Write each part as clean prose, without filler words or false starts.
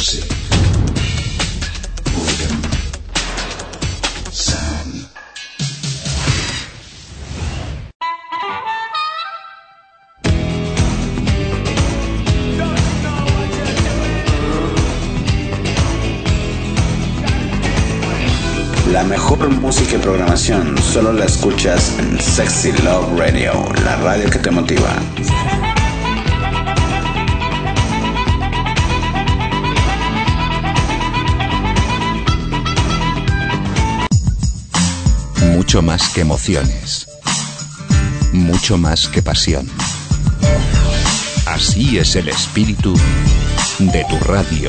music, rhythm, sound. La mejor música y programación solo la escuchas en Sexy Love Radio, la radio que te motiva. Mucho más que emociones, mucho más que pasión. Así es el espíritu de tu radio.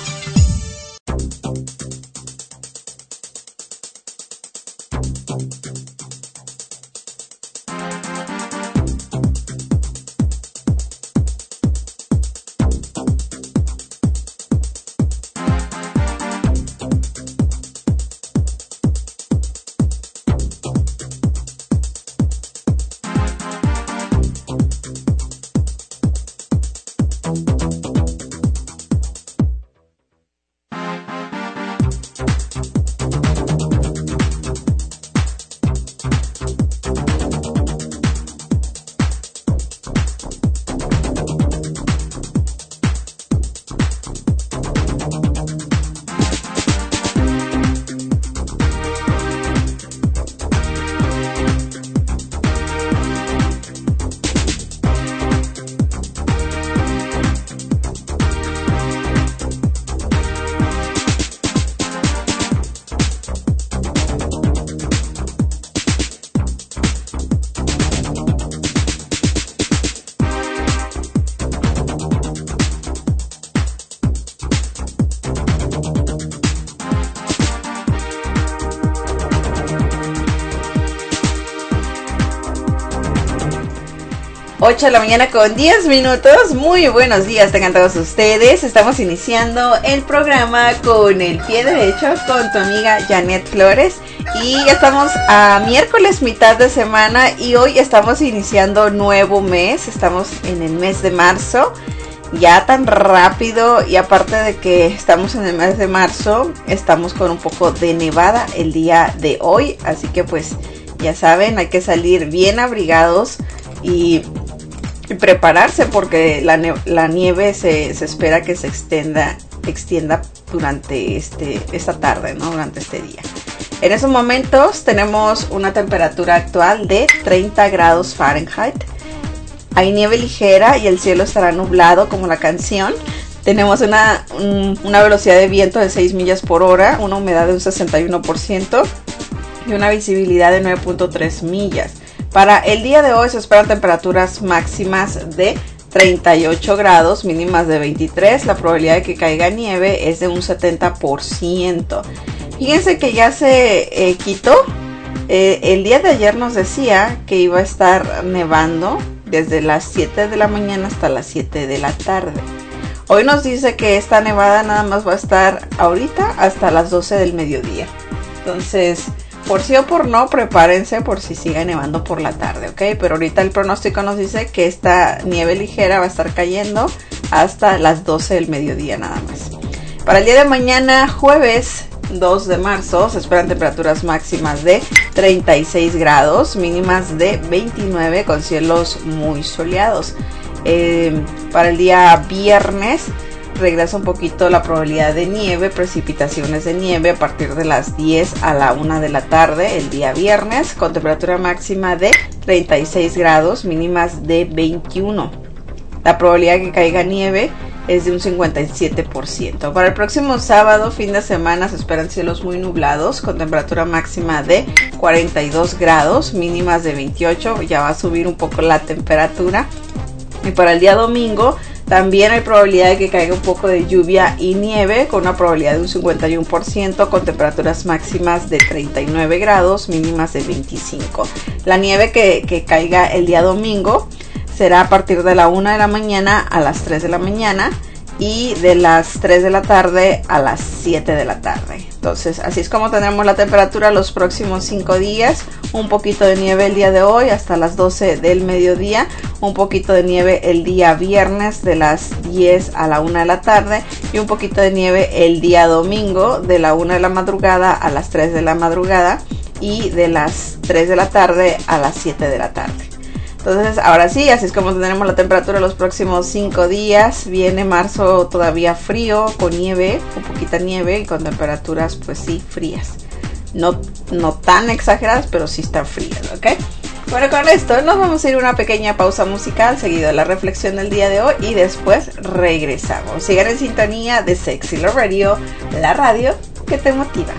Ocho de la mañana con 10 minutos. Muy buenos días tengan todos ustedes. Estamos iniciando el programa con el pie derecho con tu amiga Janet Flores. Y ya estamos a miércoles, mitad de semana. Y hoy estamos iniciando nuevo mes. Estamos en el mes de marzo. Ya tan rápido. Y aparte de que estamos en el mes de marzo, estamos con un poco de nevada el día de hoy. Así que pues ya saben, hay que salir bien abrigados y prepararse porque la nieve se espera que se extienda durante esta tarde, ¿no? Durante este día. En esos momentos tenemos una temperatura actual de 30 grados Fahrenheit. Hay nieve ligera y el cielo estará nublado como la canción. Tenemos una velocidad de viento de 6 millas por hora, una humedad de un 61% y una visibilidad de 9.3 millas. Para el día de hoy se esperan temperaturas máximas de 38 grados, mínimas de 23. La probabilidad de que caiga nieve es de un 70%. Fíjense que ya se quitó. El día de ayer nos decía que iba a estar nevando desde las 7 de la mañana hasta las 7 de la tarde. Hoy nos dice que esta nevada nada más va a estar ahorita hasta las 12 del mediodía. Entonces, por sí o por no, prepárense por si sigue nevando por la tarde, ¿ok? Pero ahorita el pronóstico nos dice que esta nieve ligera va a estar cayendo hasta las 12 del mediodía nada más. Para el día de mañana, jueves 2 de marzo, se esperan temperaturas máximas de 36 grados, mínimas de 29 con cielos muy soleados. Para el día viernes, regresa un poquito la probabilidad de nieve, precipitaciones de nieve a partir de las 10 a la 1 de la tarde el día viernes, con temperatura máxima de 36 grados, mínimas de 21. La probabilidad de que caiga nieve es de un 57%. Para el próximo sábado, fin de semana, se esperan cielos muy nublados, con temperatura máxima de 42 grados, mínimas de 28. Ya va a subir un poco la temperatura. Y para el día domingo, también hay probabilidad de que caiga un poco de lluvia y nieve, con una probabilidad de un 51%, con temperaturas máximas de 39 grados, mínimas de 25. La nieve que caiga el día domingo será a partir de la 1 de la mañana a las 3 de la mañana y de las 3 de la tarde a las 7 de la tarde. Entonces así es como tendremos la temperatura los próximos 5 días. Un poquito de nieve el día de hoy hasta las 12 del mediodía, un poquito de nieve el día viernes de las 10 a la 1 de la tarde y un poquito de nieve el día domingo de la 1 de la madrugada a las 3 de la madrugada y de las 3 de la tarde a las 7 de la tarde. Entonces ahora sí, así es como tendremos la temperatura los próximos 5 días. Viene marzo todavía frío, con nieve, con poquita nieve y con temperaturas pues sí frías. No tan exageradas, pero sí están frías, ¿ok? Bueno, con esto nos vamos a ir a una pequeña pausa musical, seguido de la reflexión del día de hoy y después regresamos. Sigan en sintonía de Sexy Love Radio, la radio que te motiva.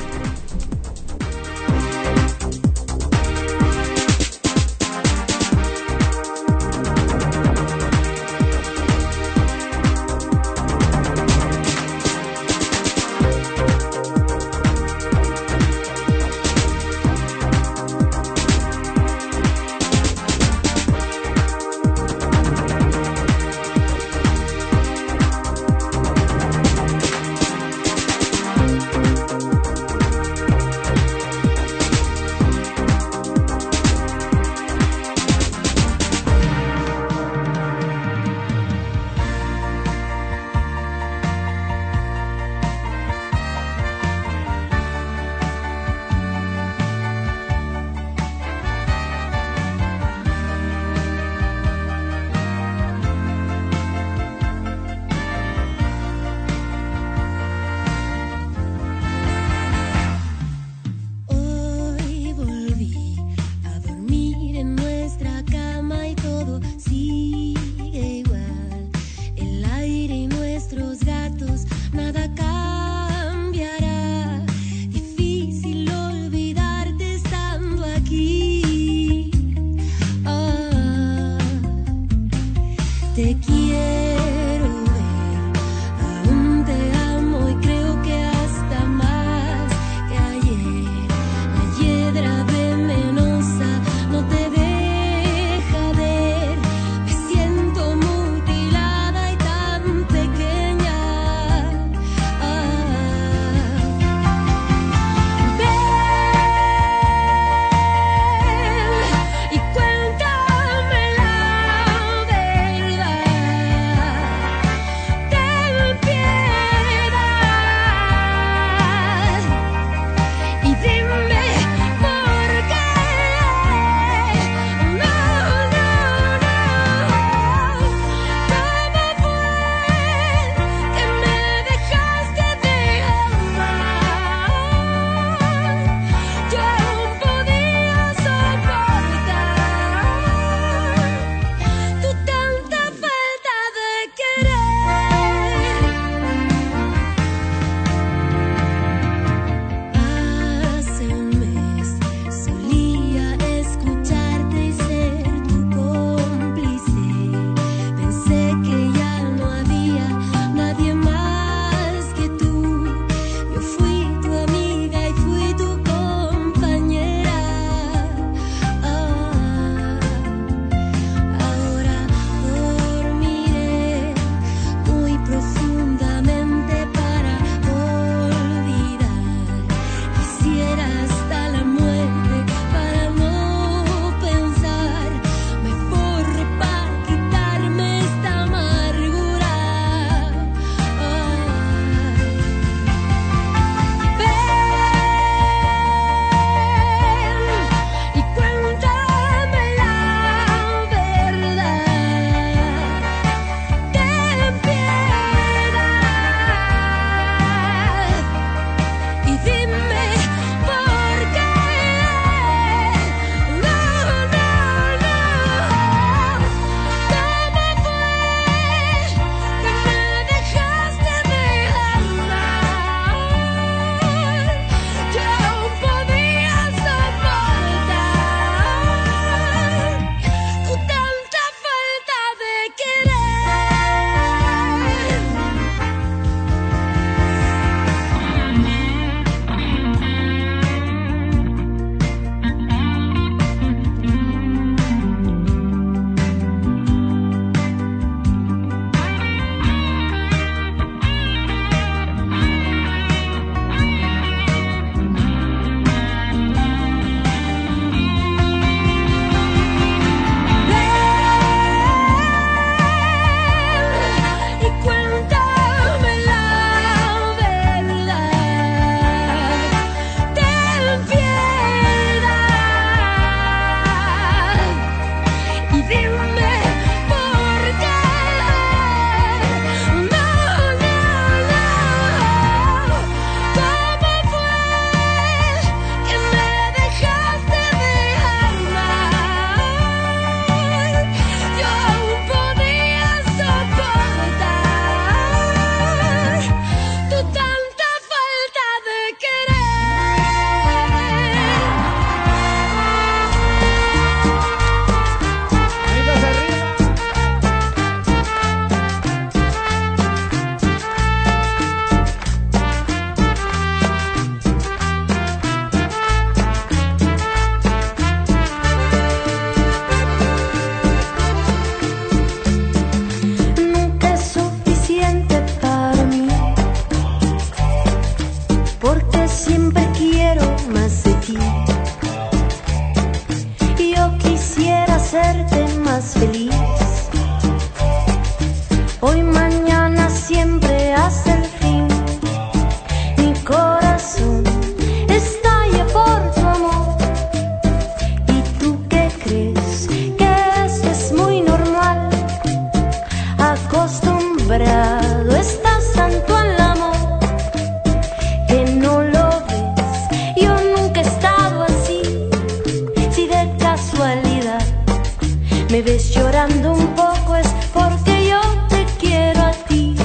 acostumbrado, estás tanto al amor que no lo ves. Yo nunca he estado así. Si de casualidad me ves llorando un poco es porque yo te quiero a ti.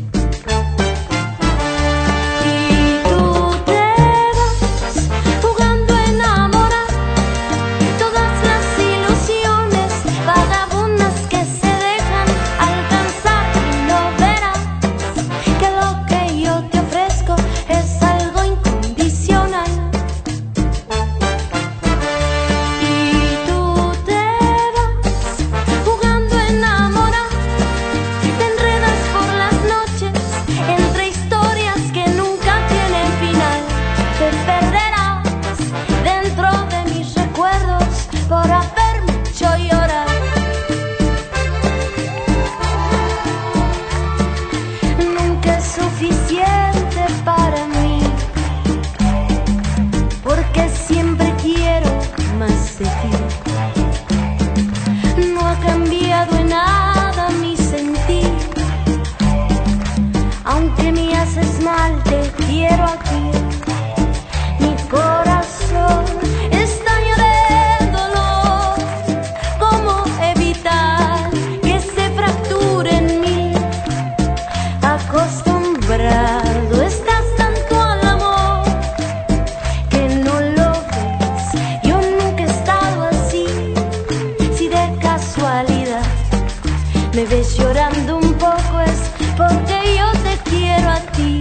Y tú te vas jugando a enamorar todas las ilusiones vagabundas que se dejan alcanzar, y no verás que lo que yo te ofrezco es algo incondicional. Y tú te vas jugando a enamorar, te enredas por las noches entre historias que nunca tienen final. Te perderás dentro de mis recuerdos por haberme hecho llorar. Nunca es suficiente para mí, porque siempre quiero más de ti. No ha cambiado en nada mi sentir, aunque me haces mal, te quiero aquí. Mi corazón está lleno de dolor. ¿Cómo evitar que se fracture en mí? Acostumbrado estás tanto al amor que no lo ves. Yo nunca he estado así. Si de casualidad me ves llorando un poco es porque yo te quiero a ti.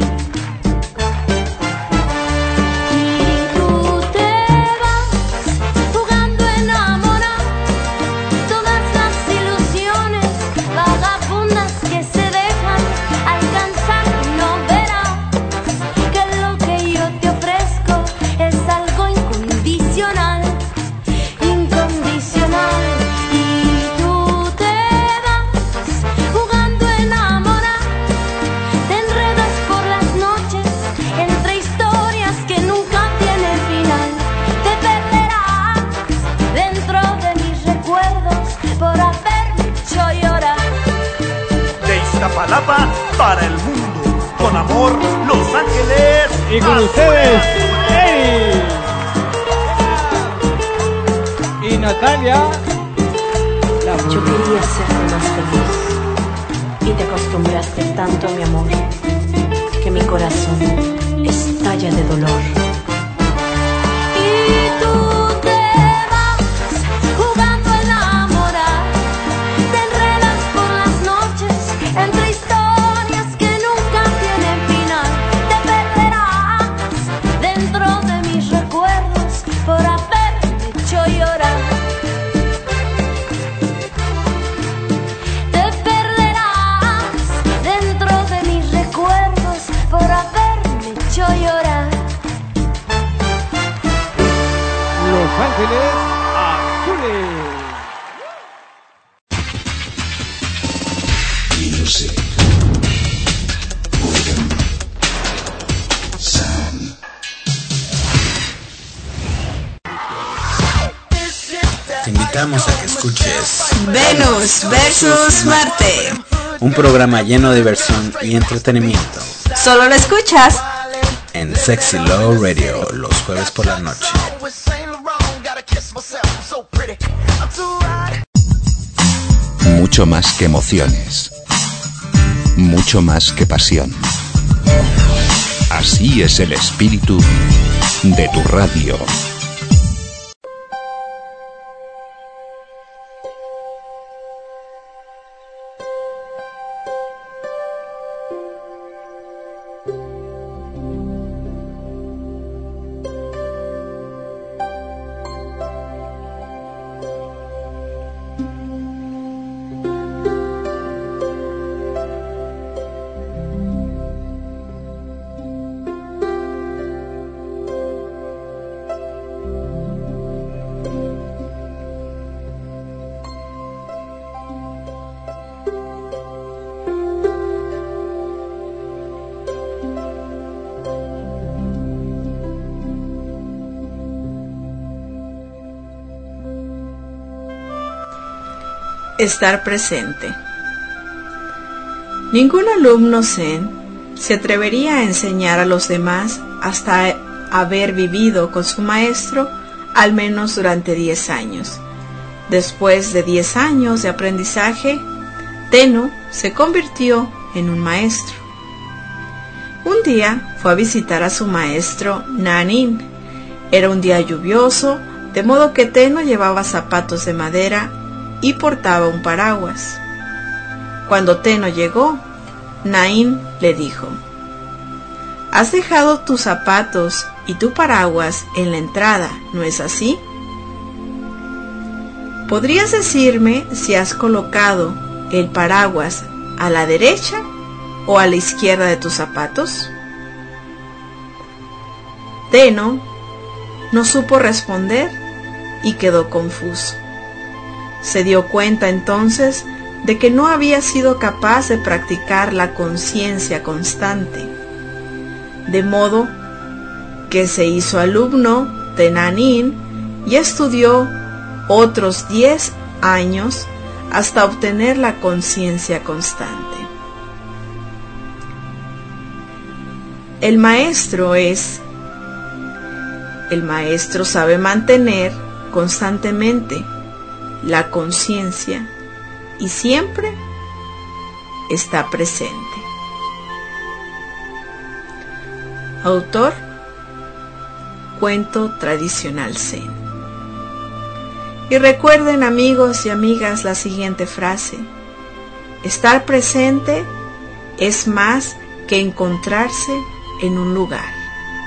Y tú te vas jugando a enamorar todas las ilusiones vagabundas que se dejan alcanzar, y no verás que lo que yo te ofrezco es algo incondicional, incondicional. Y tú te vas jugando a enamorar, te enredas por las noches entre historias que nunca tienen final. Te perderás dentro de mis recuerdos por haberme hecho llorar. De Iztapalapa para el mundo, con amor, Los Ángeles. Y con ustedes, Eri y Natalia. Yo quería serte más feliz y te acostumbraste tanto a mi amor que mi corazón estalla de dolor. Y tú te vas jugando a enamorar, te enredas por las noches entre historias que nunca tienen final. Te perderás dentro de mis recuerdos por haberme hecho llorar. Te perderás dentro de mis recuerdos por haberme hecho llorar. Los Ángeles Azules. Music. Rhythm. Sound. Te invitamos a que escuches Venus versus Marte. un programa lleno de diversión y entretenimiento Solo lo escuchas en Sexy Love Radio los jueves por la noche. Mucho más que emociones. Mucho más que pasión. Así es el espíritu de tu radio. estar presente. Ningún alumno zen se atrevería a enseñar a los demás hasta haber vivido con su maestro al menos durante 10 años. Después de 10 años de aprendizaje, Tenno se convirtió en un maestro. Un día fue a visitar a su maestro Nanin. Era un día lluvioso, de modo que Tenno llevaba zapatos de madera y portaba un paraguas. Cuando Tenno llegó, Nain le dijo: «Has dejado tus zapatos y tu paraguas en la entrada, ¿no es así? ¿Podrías decirme si has colocado el paraguas a la derecha o a la izquierda de tus zapatos?» Tenno no supo responder y quedó confuso. Se dio cuenta entonces de que no había sido capaz de practicar la conciencia constante, de modo que se hizo alumno de Nanin y estudió otros 10 años hasta obtener la conciencia constante. El maestro sabe mantener constantemente la conciencia y siempre está presente. Autor: cuento tradicional zen. Y recuerden, amigos y amigas, la siguiente frase: estar presente es más que encontrarse en un lugar.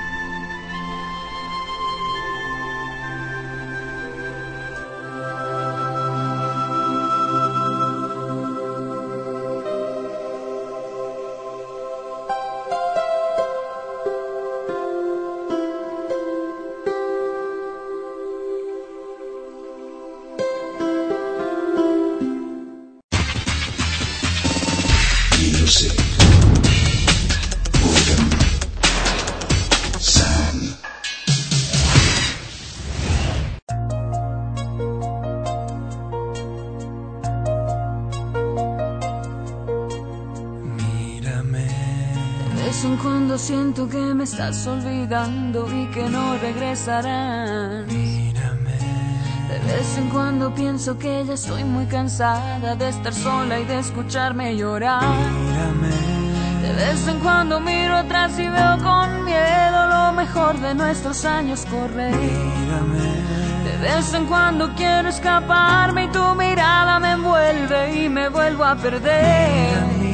Siento que me estás olvidando y que no regresarás. Mírame. De vez en cuando pienso que ya estoy muy cansada de estar sola y de escucharme llorar. Mírame. De vez en cuando miro atrás y veo con miedo lo mejor de nuestros años correr. Mírame. De vez en cuando quiero escaparme y tu mirada me envuelve y me vuelvo a perder. Mírame.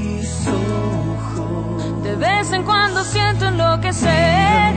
De vez en cuando siento enloquecer.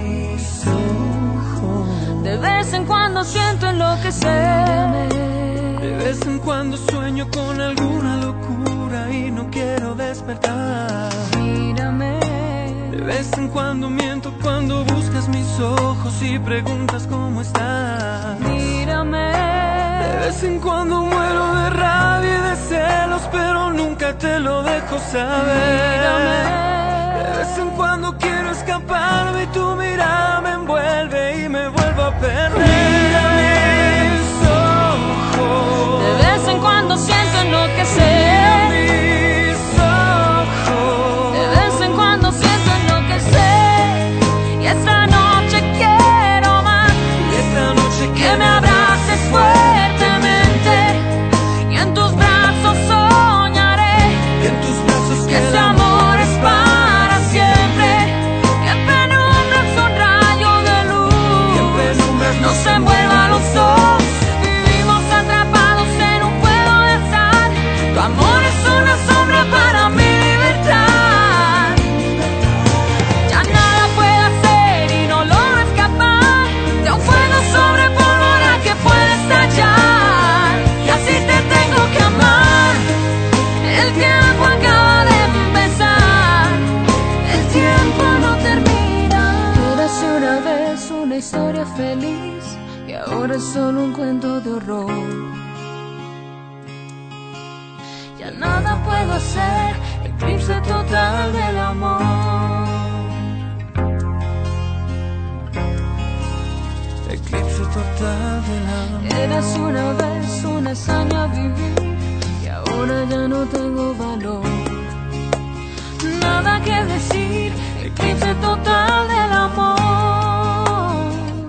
De vez en cuando siento enloquecer. De vez en cuando sueño con alguna locura y no quiero despertar. Mírame. De vez en cuando miento cuando buscas mis ojos y preguntas cómo estás. Mírame. De vez en cuando muero de rabia y de celos, pero nunca te lo dejo saber. Mírame. De vez en cuando quiero escaparme y tu mirada me envuelve y me vuelvo a perder. Mira mis ojos. De vez en cuando siento enloquecer. Mis ojos. De vez en cuando siento enloquecer. Y esta noche quiero más. Y esta noche que me abraces fuertemente. Y en tus brazos soñaré. Y en tus brazos que ese amor es para siempre. Que penumbras un rayo de luz. No se envuelvan los dos. Vivimos atrapados en un juego de azar. Tu amor es una sombra para mi libertad. Ya nada puedo hacer y no logro escapar de un fuego sobre pólvora que puede estallar. Y así te tengo que amar. El tiempo acaba de empezar. El tiempo no termina. Érase una vez una historia feliz y ahora es solo un cuento de horror. Ya nada puedo hacer, eclipse total del amor. Eclipse total del amor. Eras una vez una hazaña vivir y ahora ya no tengo valor. eclipse total del amor,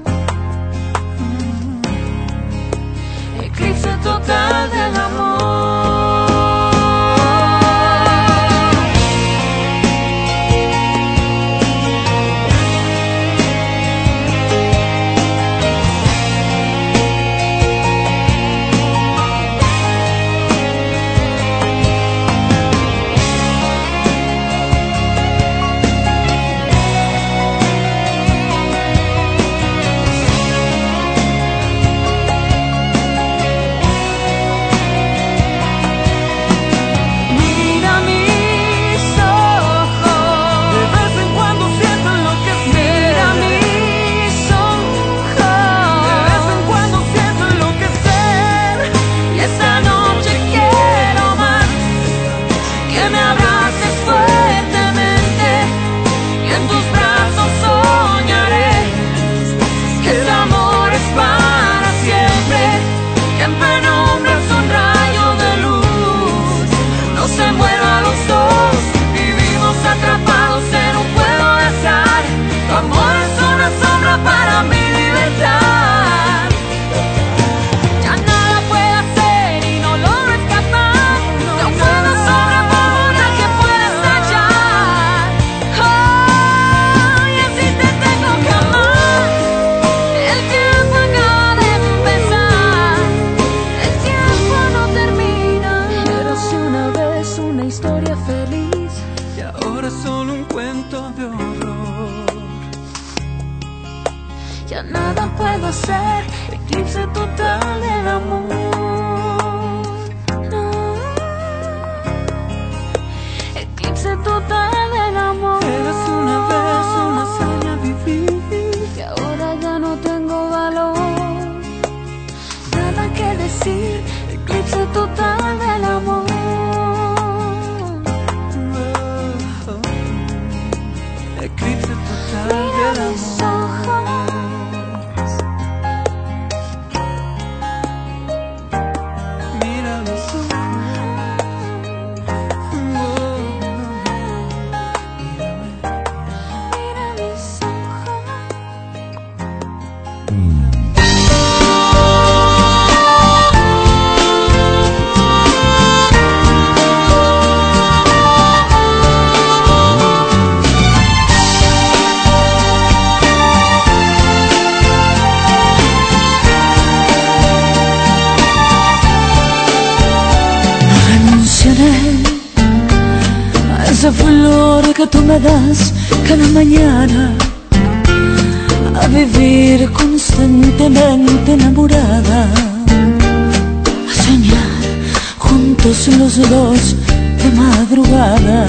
eclipse total del amor. Esa flor que tú me das cada mañana, a vivir constantemente enamorada, a soñar juntos los dos de madrugada.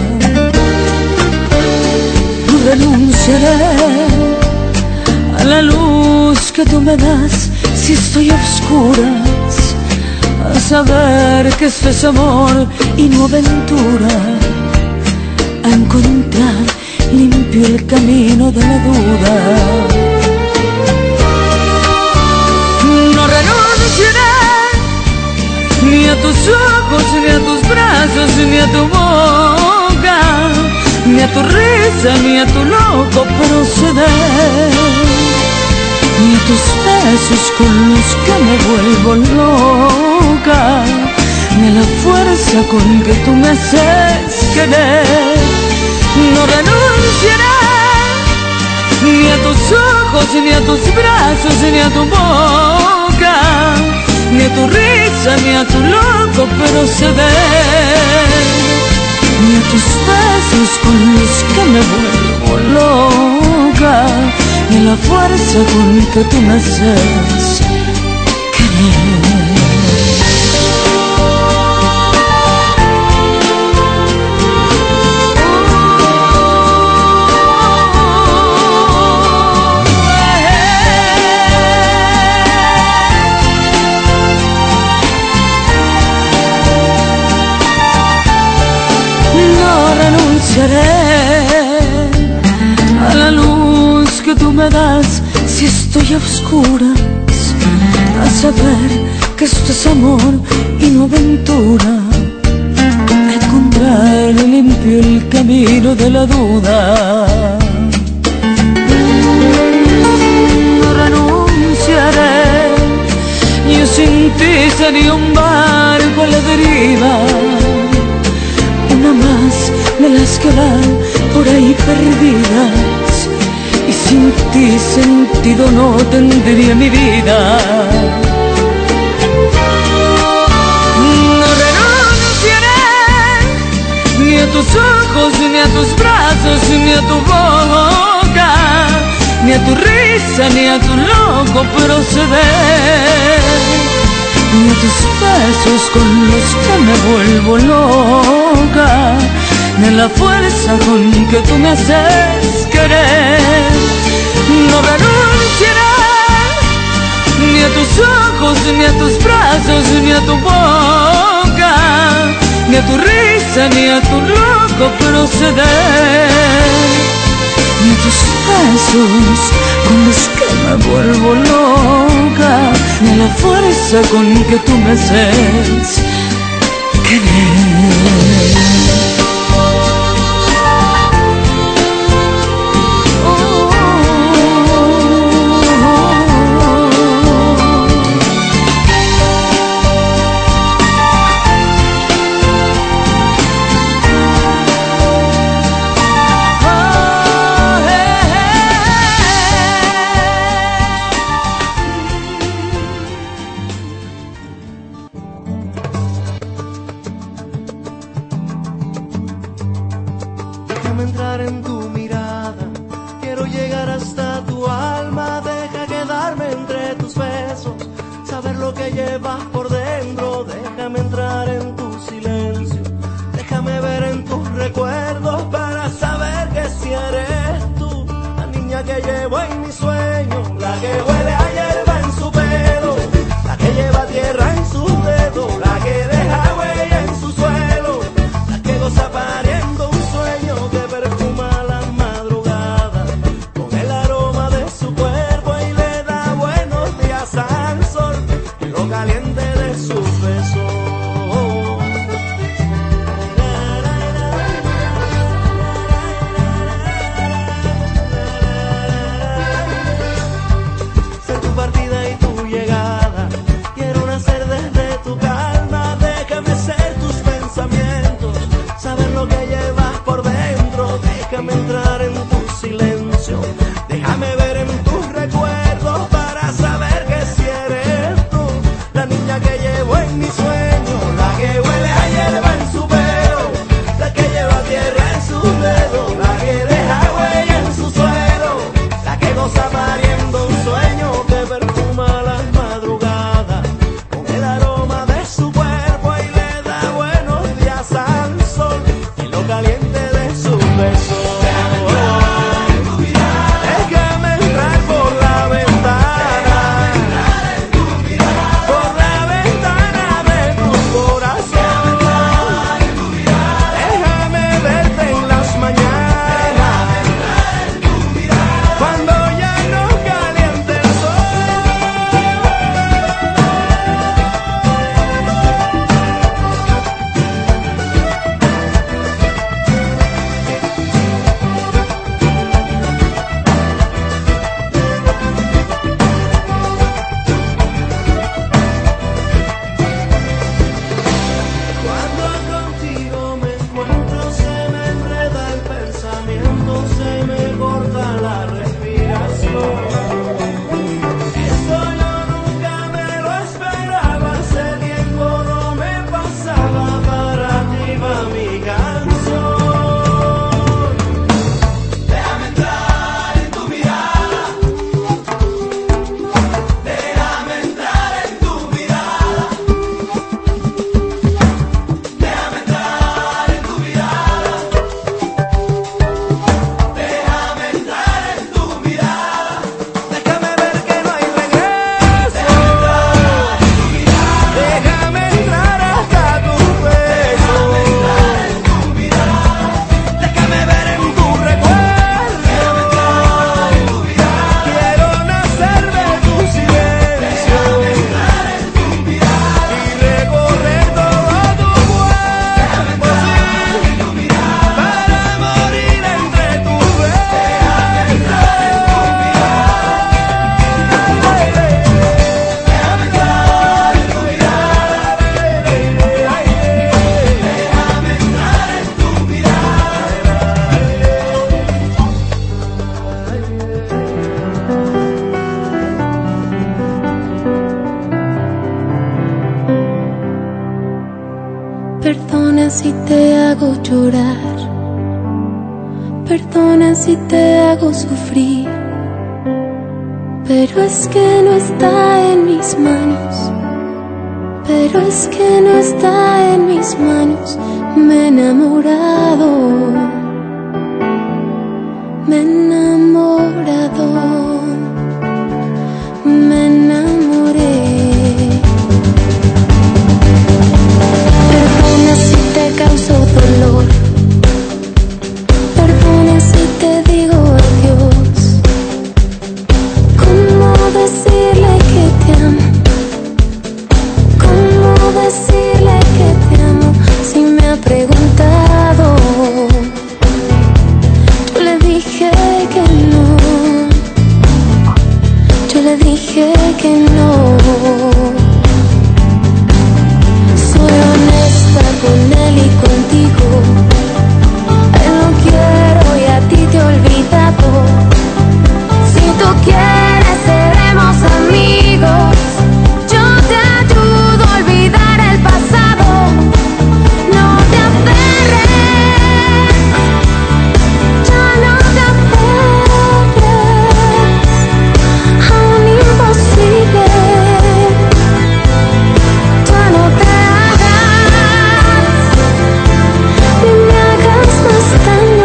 No renunciaré a la luz que tú me das si estoy a oscuras, a saber que esto es amor y no aventura, a encontrar limpio el camino de la duda. No renunciaré ni a tus ojos, ni a tus brazos, ni a tu boca, ni a tu risa, ni a tu loco proceder, ni a tus besos con los que me vuelvo loca, ni a la fuerza con que tú me haces querer. No renunciaré ni a tus ojos, ni a tus brazos, ni a tu boca, ni a tu risa, ni a tu loco proceder, ni a tus besos con los que me vuelvo loca, ni a la fuerza con que tú me haces querer. A la luz que tú me das si estoy a oscuras, a saber que esto es amor y no aventura, a encontrar limpio limpio el camino de la duda. No renunciaré, yo sin ti sería un barco a la deriva, una más de las que van por ahí perdidas, y sin ti sentido no tendría mi vida. No renunciaré ni a tus ojos, ni a tus brazos, ni a tu boca, ni a tu risa, ni a tu loco proceder, ni a tus besos con los que me vuelvo loca, ni a la fuerza con que tú me haces querer. No renunciaré ni a tus ojos, ni a tus brazos, ni a tu boca, ni a tu risa, ni a tu loco proceder, ni a tus besos con los que me vuelvo loca, ni a la fuerza con que tú me haces querer. si te hago llorar, perdona si te hago sufrir, pero es que no está en mis manos, pero es que no está en mis manos. Me he enamorado, me he enamorado, me enamoré. Perdona si te causo dolor, perdona si te digo adiós. ¿Cómo decirle que te amo? ¿Cómo decirle que te amo si me ha preguntado? Yo le dije que no, yo le dije que no. Soy honesta con él y contigo, él no quiero y a ti te he olvidado. Si tú quieres seremos amigos, yo te ayudo a olvidar el pasado. No te aferres, ya no te aferres a un imposible. Ya no te hagas, ni me hagas más daño.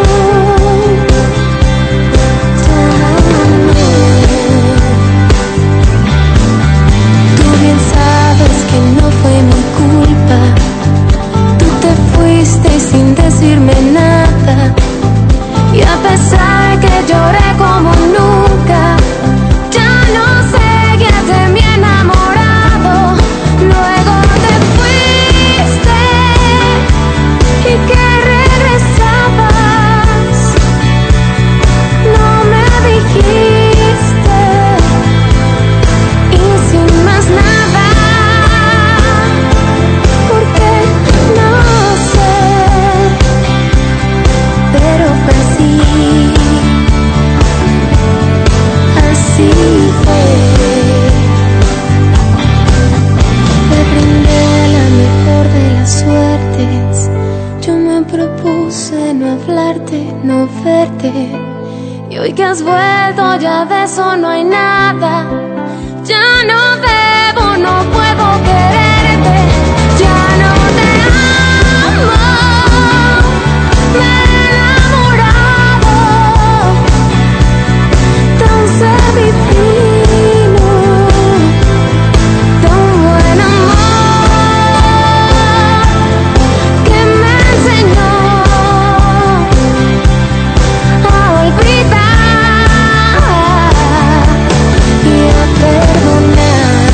Tú bien sabes que no fue mi culpa. Tú te fuiste sin decirme nada, y a pesar que lloré como nunca, ya no seguías de mi enamorado. Luego te fuiste y que regresabas, no me dijiste, y sin más nada, porque no sé, pero fue así, así fue. Te brindé la mejor de las suertes, yo me propuse no hablarte, no verte, y hoy que has vuelto ya de eso no hay nada. Ya no debo, no puedo quererte, ya no te amo, me he enamorado, tan ser divino, tan buen amor que me enseñó a olvidar y a perdonar.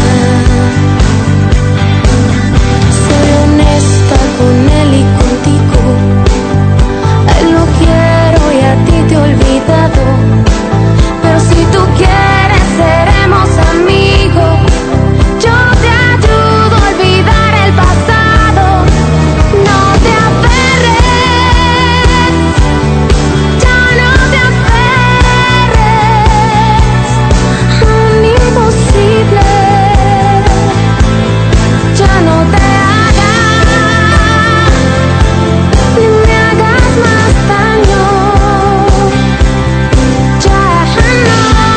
Soy honesta con él y contigo, él lo quiero y a ti te he olvidado. Pero si tú quieres seremos amigos, yo te ayudo a olvidar el pasado. No te aferres, ya no te aferres a un imposible. Ya no te hagas, ni me hagas más daño. Ya no,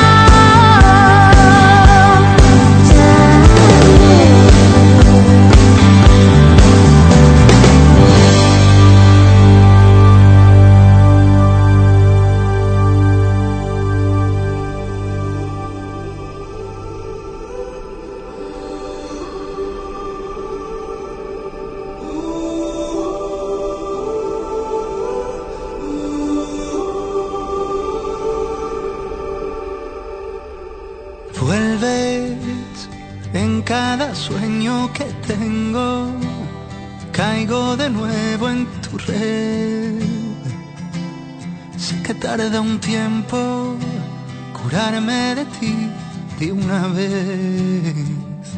Vuelves en cada sueño que tengo, caigo de nuevo en tu red. Sé que tarda un tiempo curarme de ti de una vez.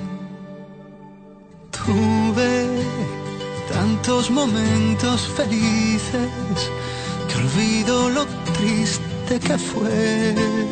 Tuve tantos momentos felices que olvido lo triste que fue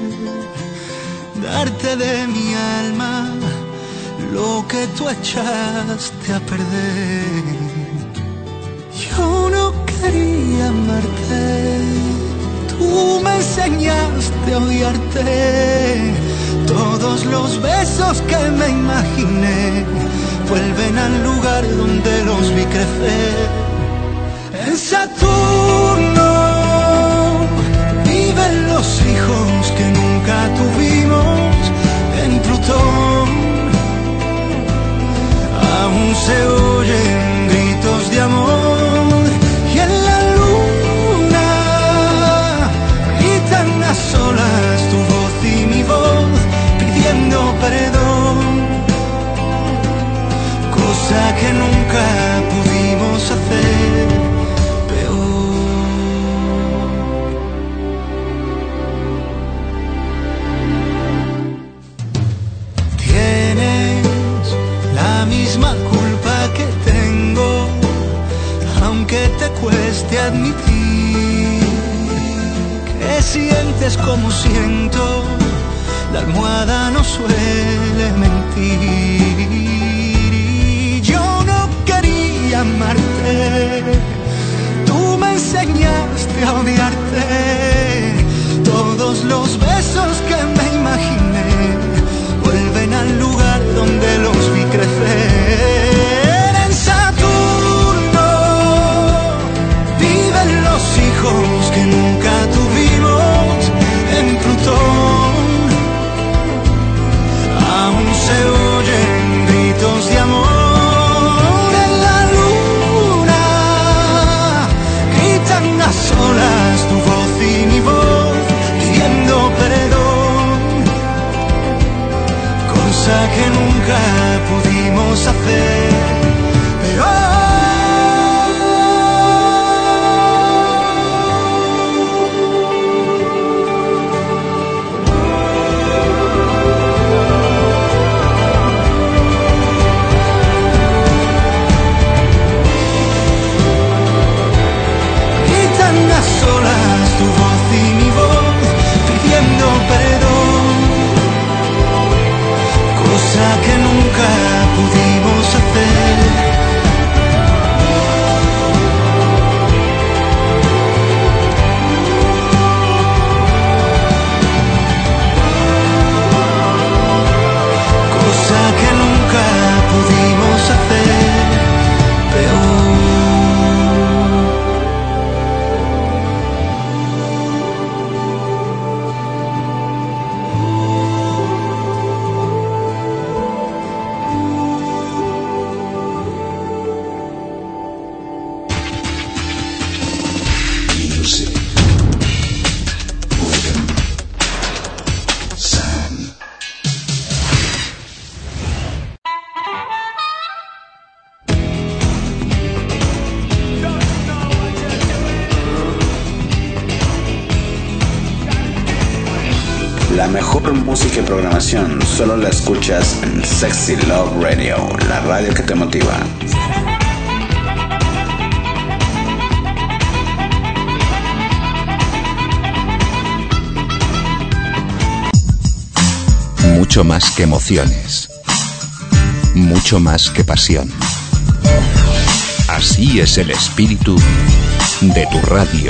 darte de mi alma lo que tú echaste a perder. Y Yo no quería amarte, tú me enseñaste a odiarte. Todos los besos que me imaginé vuelven al lugar donde los vi crecer. En Saturno viven los hijos que nunca tuvimos. En Plutón aún se oyen gritos de amor. Y en la luna gritan a solas tu voz y mi voz pidiendo perdón, cosa que nunca pudimos hacer peor. Tienes la misma culpa que tengo, aunque te cueste admitir que sientes como siento. La almohada no suele mentir. Y yo no quería amarte, tú me enseñaste a odiarte. Todos los besos que me imaginé vuelven al lugar donde los vi crecer. En Saturno viven los hijos que nunca tuvimos. En Plutón aún se oyen gritos de amor. En la luna gritan a solas tu voz y mi voz pidiendo perdón, cosa que nunca pudimos hacer. Pero tu voz y mi voz pidiendo perdón, cosa que nunca pudimos hacer. Cosa que nunca pudimos hacer peor. La mejor música y programación solo la escuchas en Sexy Love Radio, la radio que te motiva. Mucho más que emociones, mucho más que pasión. Así es el espíritu de tu radio.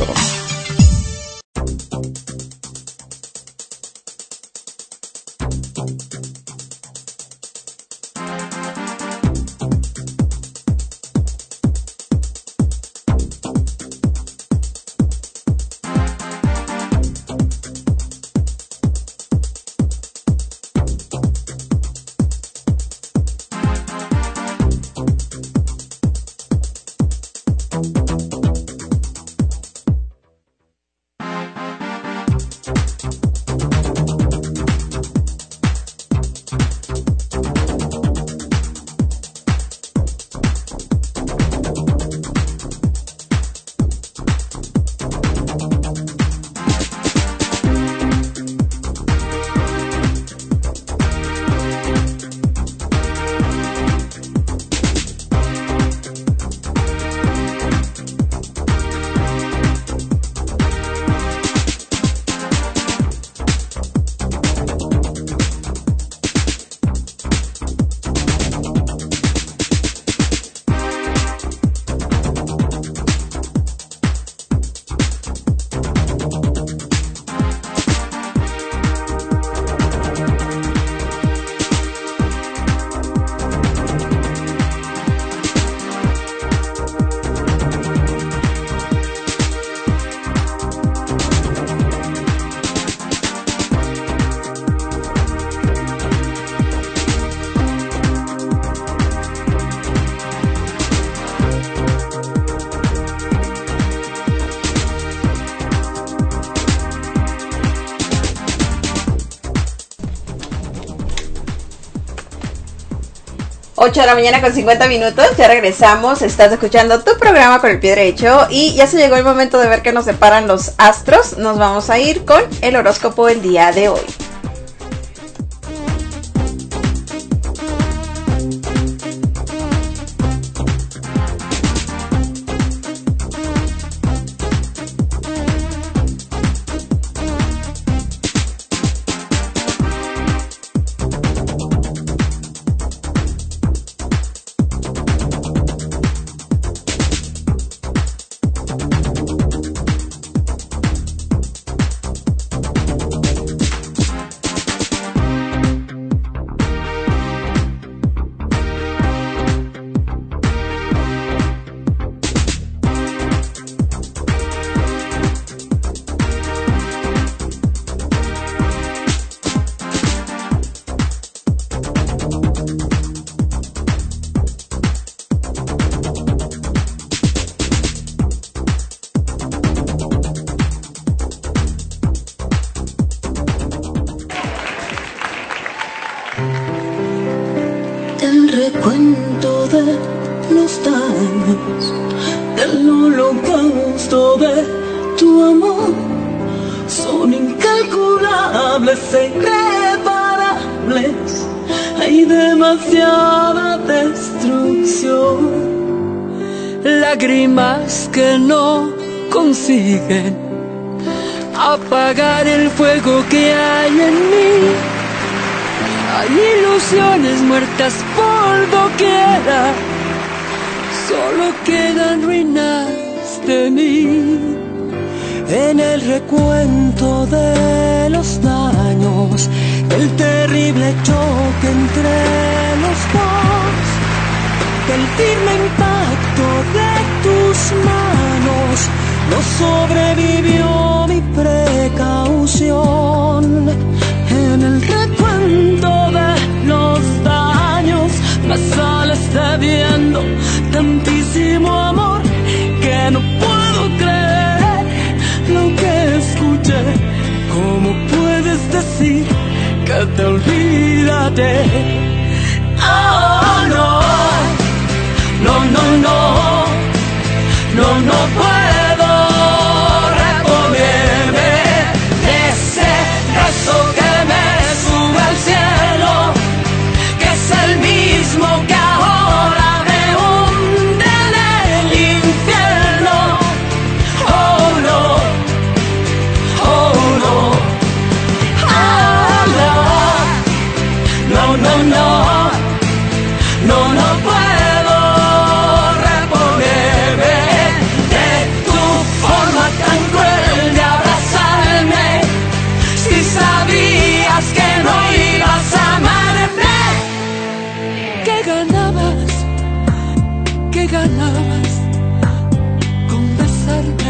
8 de la mañana con 50 minutos, ya regresamos, estás escuchando tu programa con el pie derecho y ya se llegó el momento de ver que nos separan los astros. Nos vamos a ir con el horóscopo del día de hoy. recuento de los daños, del holocausto de tu amor, son incalculables e irreparables. Hay demasiada destrucción. Lágrimas que no consiguen apagar el fuego que hay en mí. Hay ilusiones muertas por doquiera, solo quedan ruinas de mí. En el recuento de los daños, el terrible choque entre los dos, del firme impacto de tus manos, no sobrevivió mi precaución. En el recuento de los daños me sales debiendo tantísimo amor que no puedo creer lo que escuché. ¿Cómo puedes decir que te olvidaré? Oh, no, no, no, no, no, no puedo reponerme de ese rezo que me sube al cielo, que es el mismo que ahora me hunde en el infierno. Oh no, oh no, ah, no, no, no, no, no, no puedo reponerme de tu forma tan cruel de abrazarme. Si sabías que no ibas a amarme, ¿qué ganabas? ¿Qué ganabas con besarme?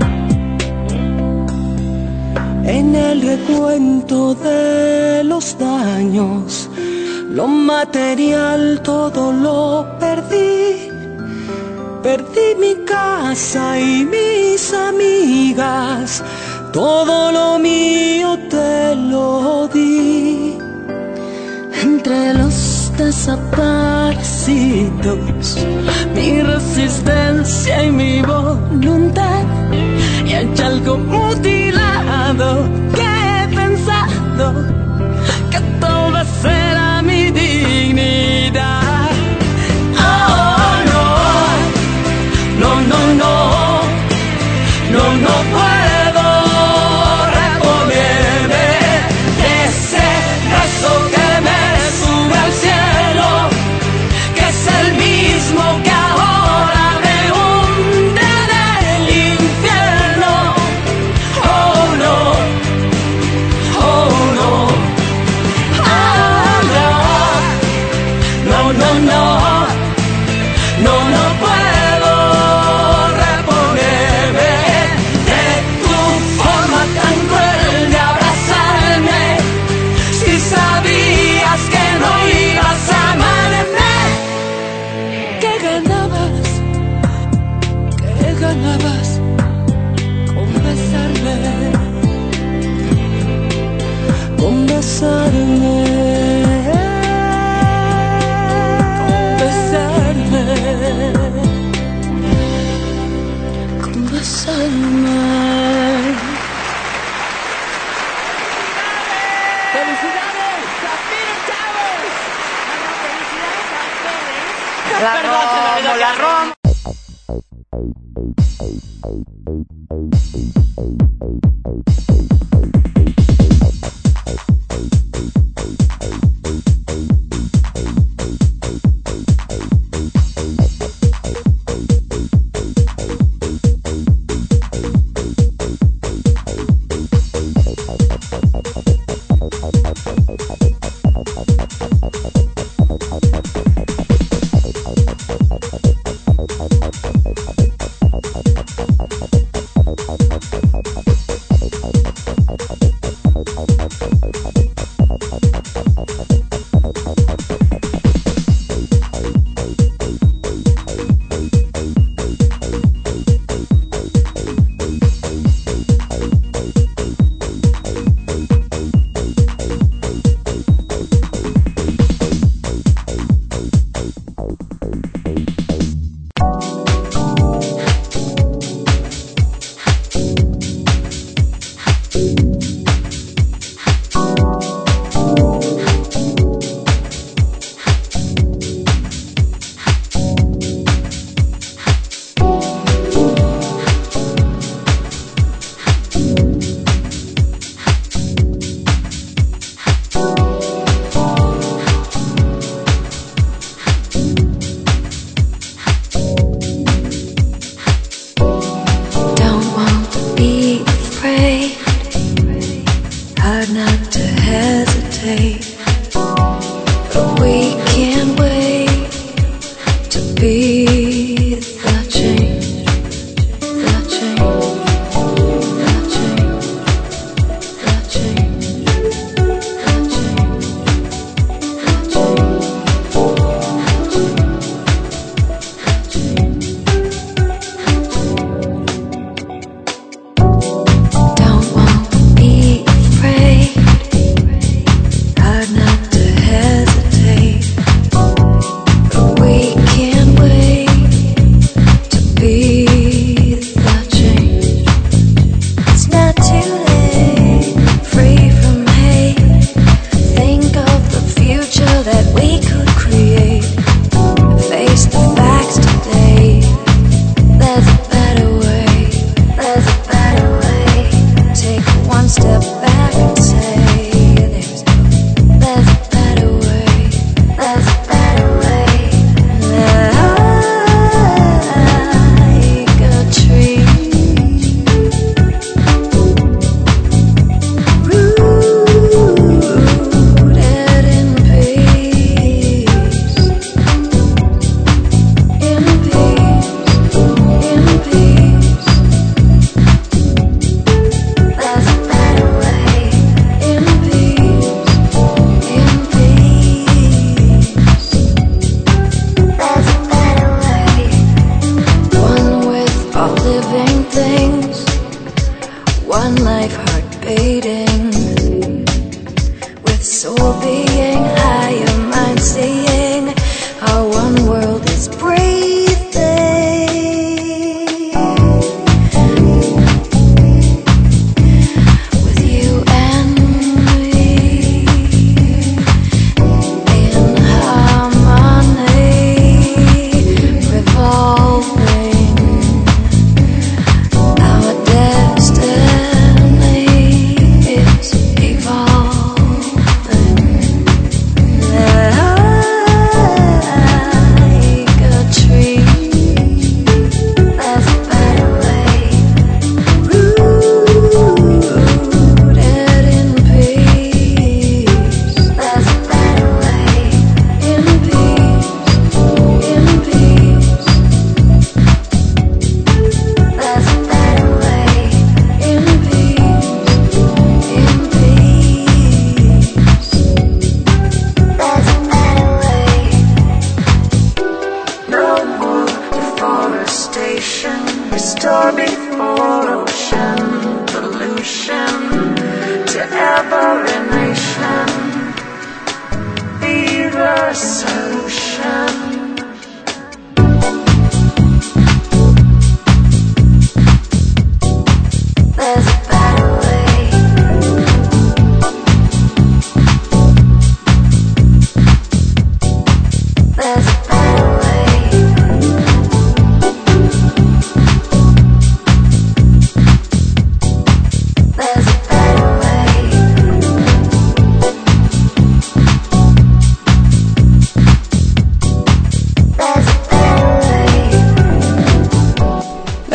en el recuento de los daños, lo material todo lo perdí. Perdí mi casa y mis amigas, todo lo mío te lo di. Entre los desaparecidos, mi resistencia y mi voluntad, y hay algo mutilado que he pensado que todo será mi dignidad. Oh no, no, no, no, no, no puedo reponerme de ese rezo que me sube al cielo, que es el mismo que ahora me hunde en el infierno.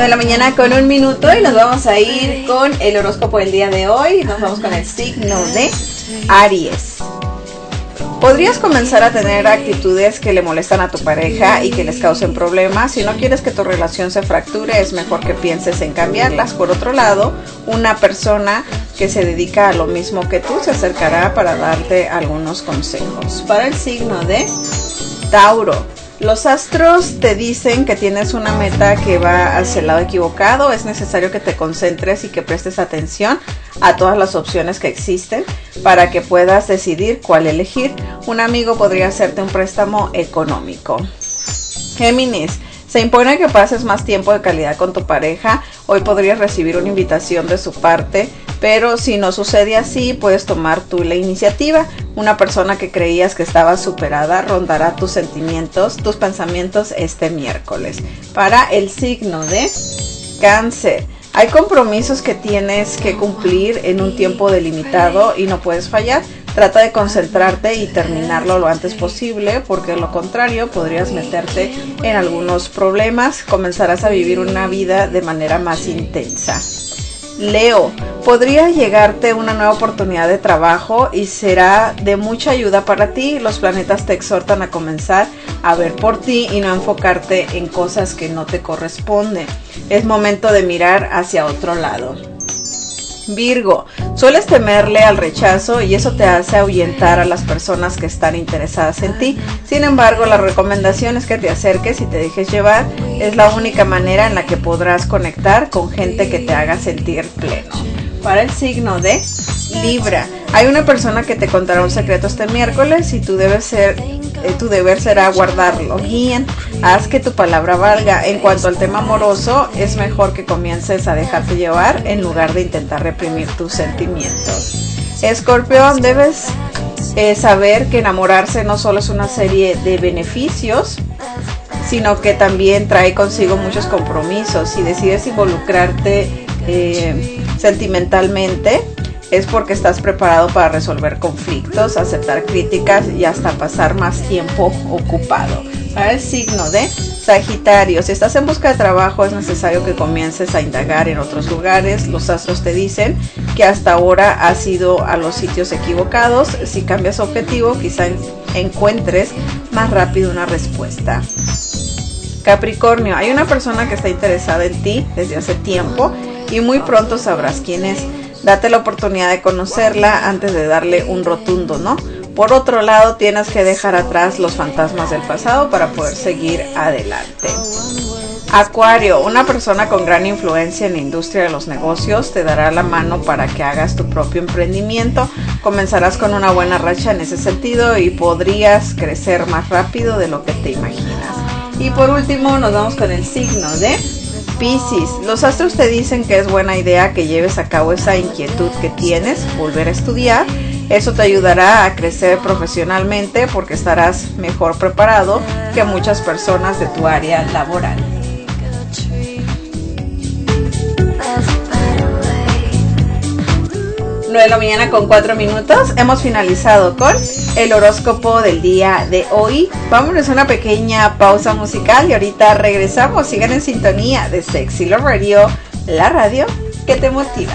de la mañana con 1 minuto y nos vamos a ir con el horóscopo del día de hoy. Nos vamos con el signo de Aries. Podrías comenzar a tener actitudes que le molestan a tu pareja y que les causen problemas. Si no quieres que tu relación se fracture, es mejor que pienses en cambiarlas. Por otro lado, una persona que se dedica a lo mismo que tú se acercará para darte algunos consejos. Para el signo de Tauro, los astros te dicen que tienes una meta que va hacia el lado equivocado. Es necesario que te concentres y que prestes atención a todas las opciones que existen para que puedas decidir cuál elegir. Un amigo podría hacerte un préstamo económico. Géminis, se impone que pases más tiempo de calidad con tu pareja. Hoy podrías recibir una invitación de su parte, pero si no sucede así, puedes tomar tú la iniciativa. Una persona que creías que estaba superada rondará tus sentimientos, tus pensamientos este miércoles. Para el signo de Cáncer, hay compromisos que tienes que cumplir en un tiempo delimitado y no puedes fallar. Trata de concentrarte y terminarlo lo antes posible, porque de lo contrario podrías meterte en algunos problemas. Comenzarás a vivir una vida de manera más intensa. Leo, podría llegarte una nueva oportunidad de trabajo y será de mucha ayuda para ti. Los planetas te exhortan a comenzar a ver por ti y no enfocarte en cosas que no te corresponden. Es momento de mirar hacia otro lado. Virgo, sueles temerle al rechazo y eso te hace ahuyentar a las personas que están interesadas en ti. Sin embargo, la recomendación es que te acerques y te dejes llevar. Es la única manera en la que podrás conectar con gente que te haga sentir pleno. Para el signo de Libra, hay una persona que te contará un secreto este miércoles y tu deber será guardarlo. Bien, haz que tu palabra valga. En cuanto al tema amoroso, es mejor que comiences a dejarte llevar en lugar de intentar reprimir tus sentimientos. Escorpión, debes saber que enamorarse no solo es una serie de beneficios, sino que también trae consigo muchos compromisos. Si decides involucrarte sentimentalmente, es porque estás preparado para resolver conflictos, aceptar críticas y hasta pasar más tiempo ocupado. Para el signo de Sagitario, si estás en busca de trabajo, es necesario que comiences a indagar en otros lugares. Los astros te dicen que hasta ahora has ido a los sitios equivocados. Si cambias objetivo, quizá encuentres más rápido una respuesta. Capricornio, hay una persona que está interesada en ti desde hace tiempo y muy pronto sabrás quién es. Date la oportunidad de conocerla antes de darle un rotundo no. Por otro lado, tienes que dejar atrás los fantasmas del pasado para poder seguir adelante. Acuario, una persona con gran influencia en la industria de los negocios te dará la mano para que hagas tu propio emprendimiento. Comenzarás con una buena racha en ese sentido y podrías crecer más rápido de lo que te imaginas. Y por último, nos vamos con el signo de Piscis. Los astros te dicen que es buena idea que lleves a cabo esa inquietud que tienes, volver a estudiar. Eso te ayudará a crecer profesionalmente porque estarás mejor preparado que muchas personas de tu área laboral. De la mañana con 4 minutos. Hemos finalizado con el horóscopo del día de hoy. Vámonos a una pequeña pausa musical y ahorita regresamos. Sigan en sintonía de Sexy Love Radio, la radio que te motiva.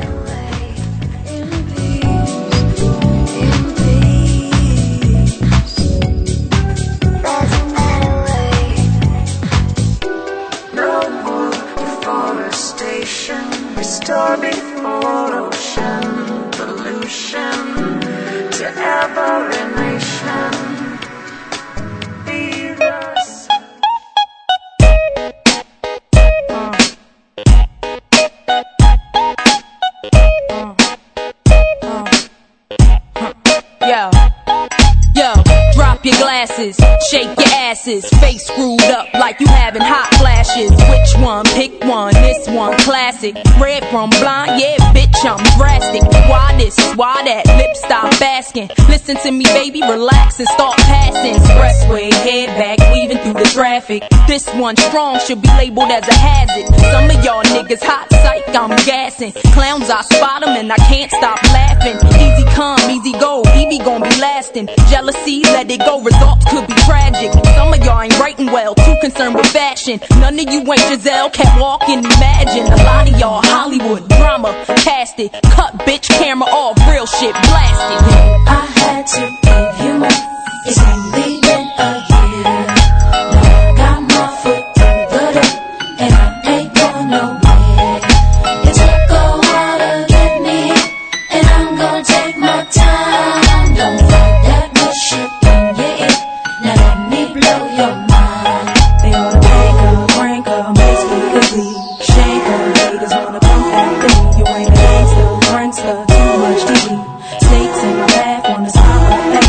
Shake your asses, face screwed up like you having hot flashes. Which one? Pick one, this one classic. Red from blind, yeah bitch I'm drastic. Why this, why that, lip stop asking. Listen to me baby, relax and start passing. Expressway, head back, weaving through the traffic. This one strong should be labeled as a hazard. Some of y'all niggas hot psych, I'm gassing. Clowns I spot them and I can't stop laughing. Easy come, easy go, Evie gon' be lasting. Jealousy, let it go, results could be tragic. Some of y'all ain't writing well, too concerned with fashion. None none of you ain't Giselle. Can't walk and imagine. A lot of y'all Hollywood drama casted. Cut bitch camera off, real shit blasted. I had to give you more. It's only been a year. Now I got my foot through the door, and I ain't going nowhere. It took a while to get me here, and I'm gonna take my time. Don't fight that bullshit in your ear. Now let me blow your mind. They ought to break her, crank her, make me shake her. Haters wanna come after me. You ain't a gangster, prankster, too much TV. Snakes in my bath, wanna smile at me.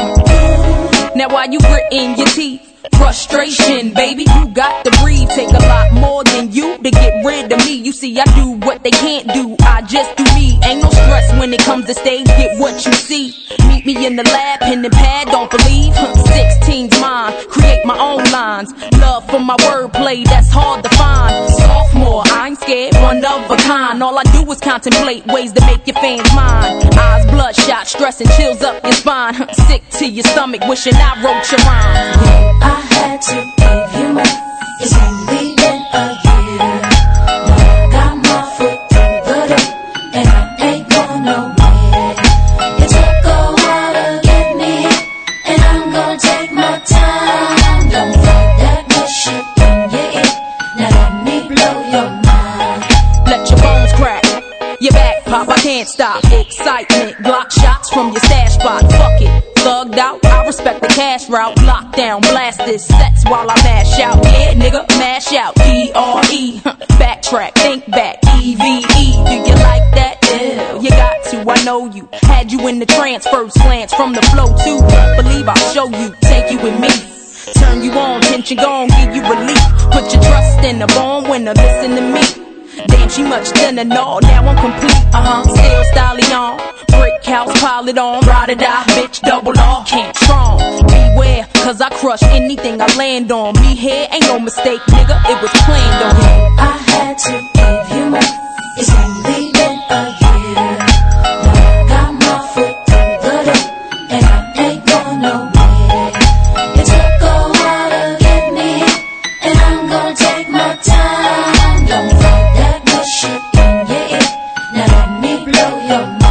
Now while you gritting your teeth, frustration, baby, you got to breathe. Take a lot more than you to get rid of me. You see, I do what they can't do, I just do me. Ain't no stress when it comes to stage, get what you see. Meet me in the lab, pen and pad, don't believe. 16's mine, create my own lines. Love for my wordplay, that's hard to find. Sophomore, I ain't scared, one of a kind. All I do is contemplate ways to make your fans mine. Eyes bloodshot, stress and chills up your spine. Sick to your stomach, wishing I wrote your rhyme. I had to give you more. It's only been a year. Now I got my foot through the door, and I ain't going nowhere. It took a while to get me here, and I'm gonna take my time. Don't fight that bullshit in your ear. Now let me blow your mind. Let your bones crack, your back pop, I can't stop. Excitement, Glock shots from your stash spot. Fuck it, thugged out, I respect the cash route. Lockdown, blast this sets while I mash out. Yeah, nigga, mash out, D-R-E. Backtrack, think back, E-V-E. Do you like that? Yeah, you got to, I know you. Had you in the trance, first glance from the flow too. Believe I'll show you, take you with me. Turn you on, tension gone, give you relief. Put your trust in the born winner, listen to me. Damn, she much thinner, no, now I'm complete, still styling on. Brick house, pile it on, ride or die, bitch, double off. Can't strong, beware, cause I crush anything I land on. Me here ain't no mistake, nigga, it was planned on. I had to give you more. It's only been a year. Now I got my foot through the door, and I ain't going nowhere. It took a while to get me here, and I'm gonna take my time. Don't fight that bullshit in your ear. Now let me blow your mind.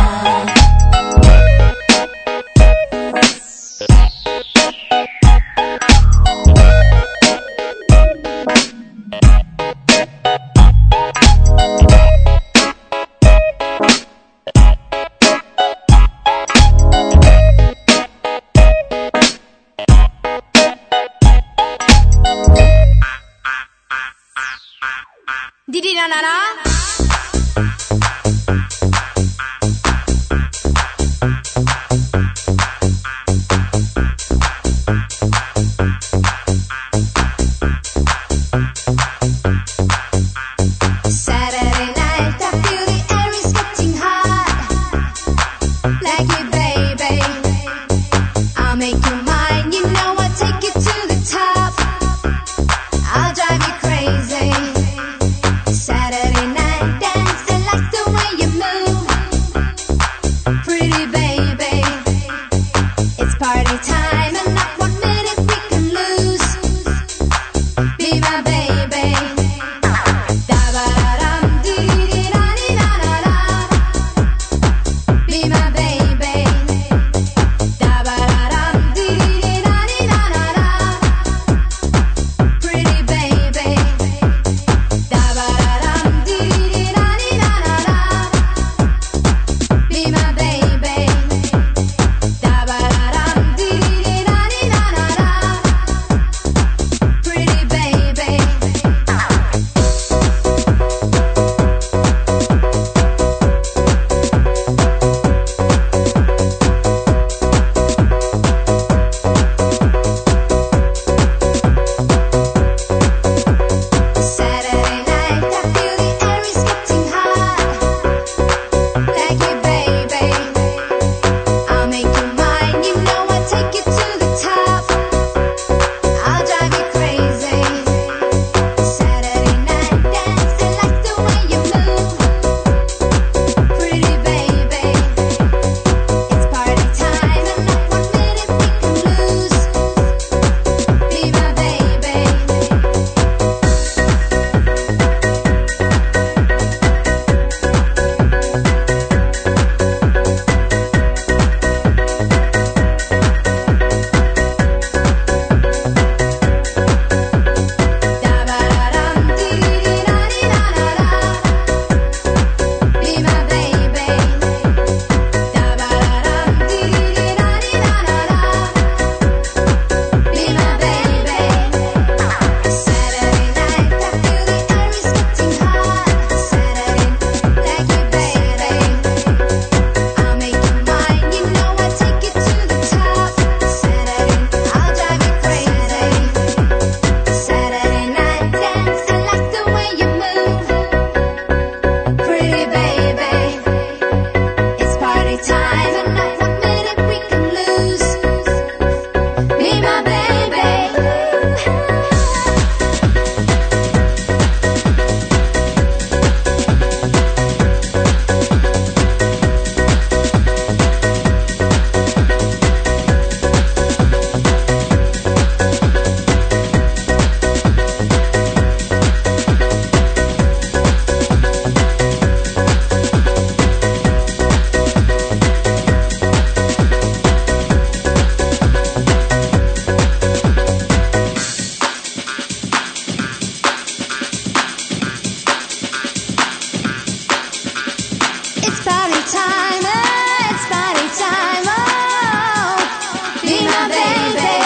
It's party time, it's party time, oh, be my baby.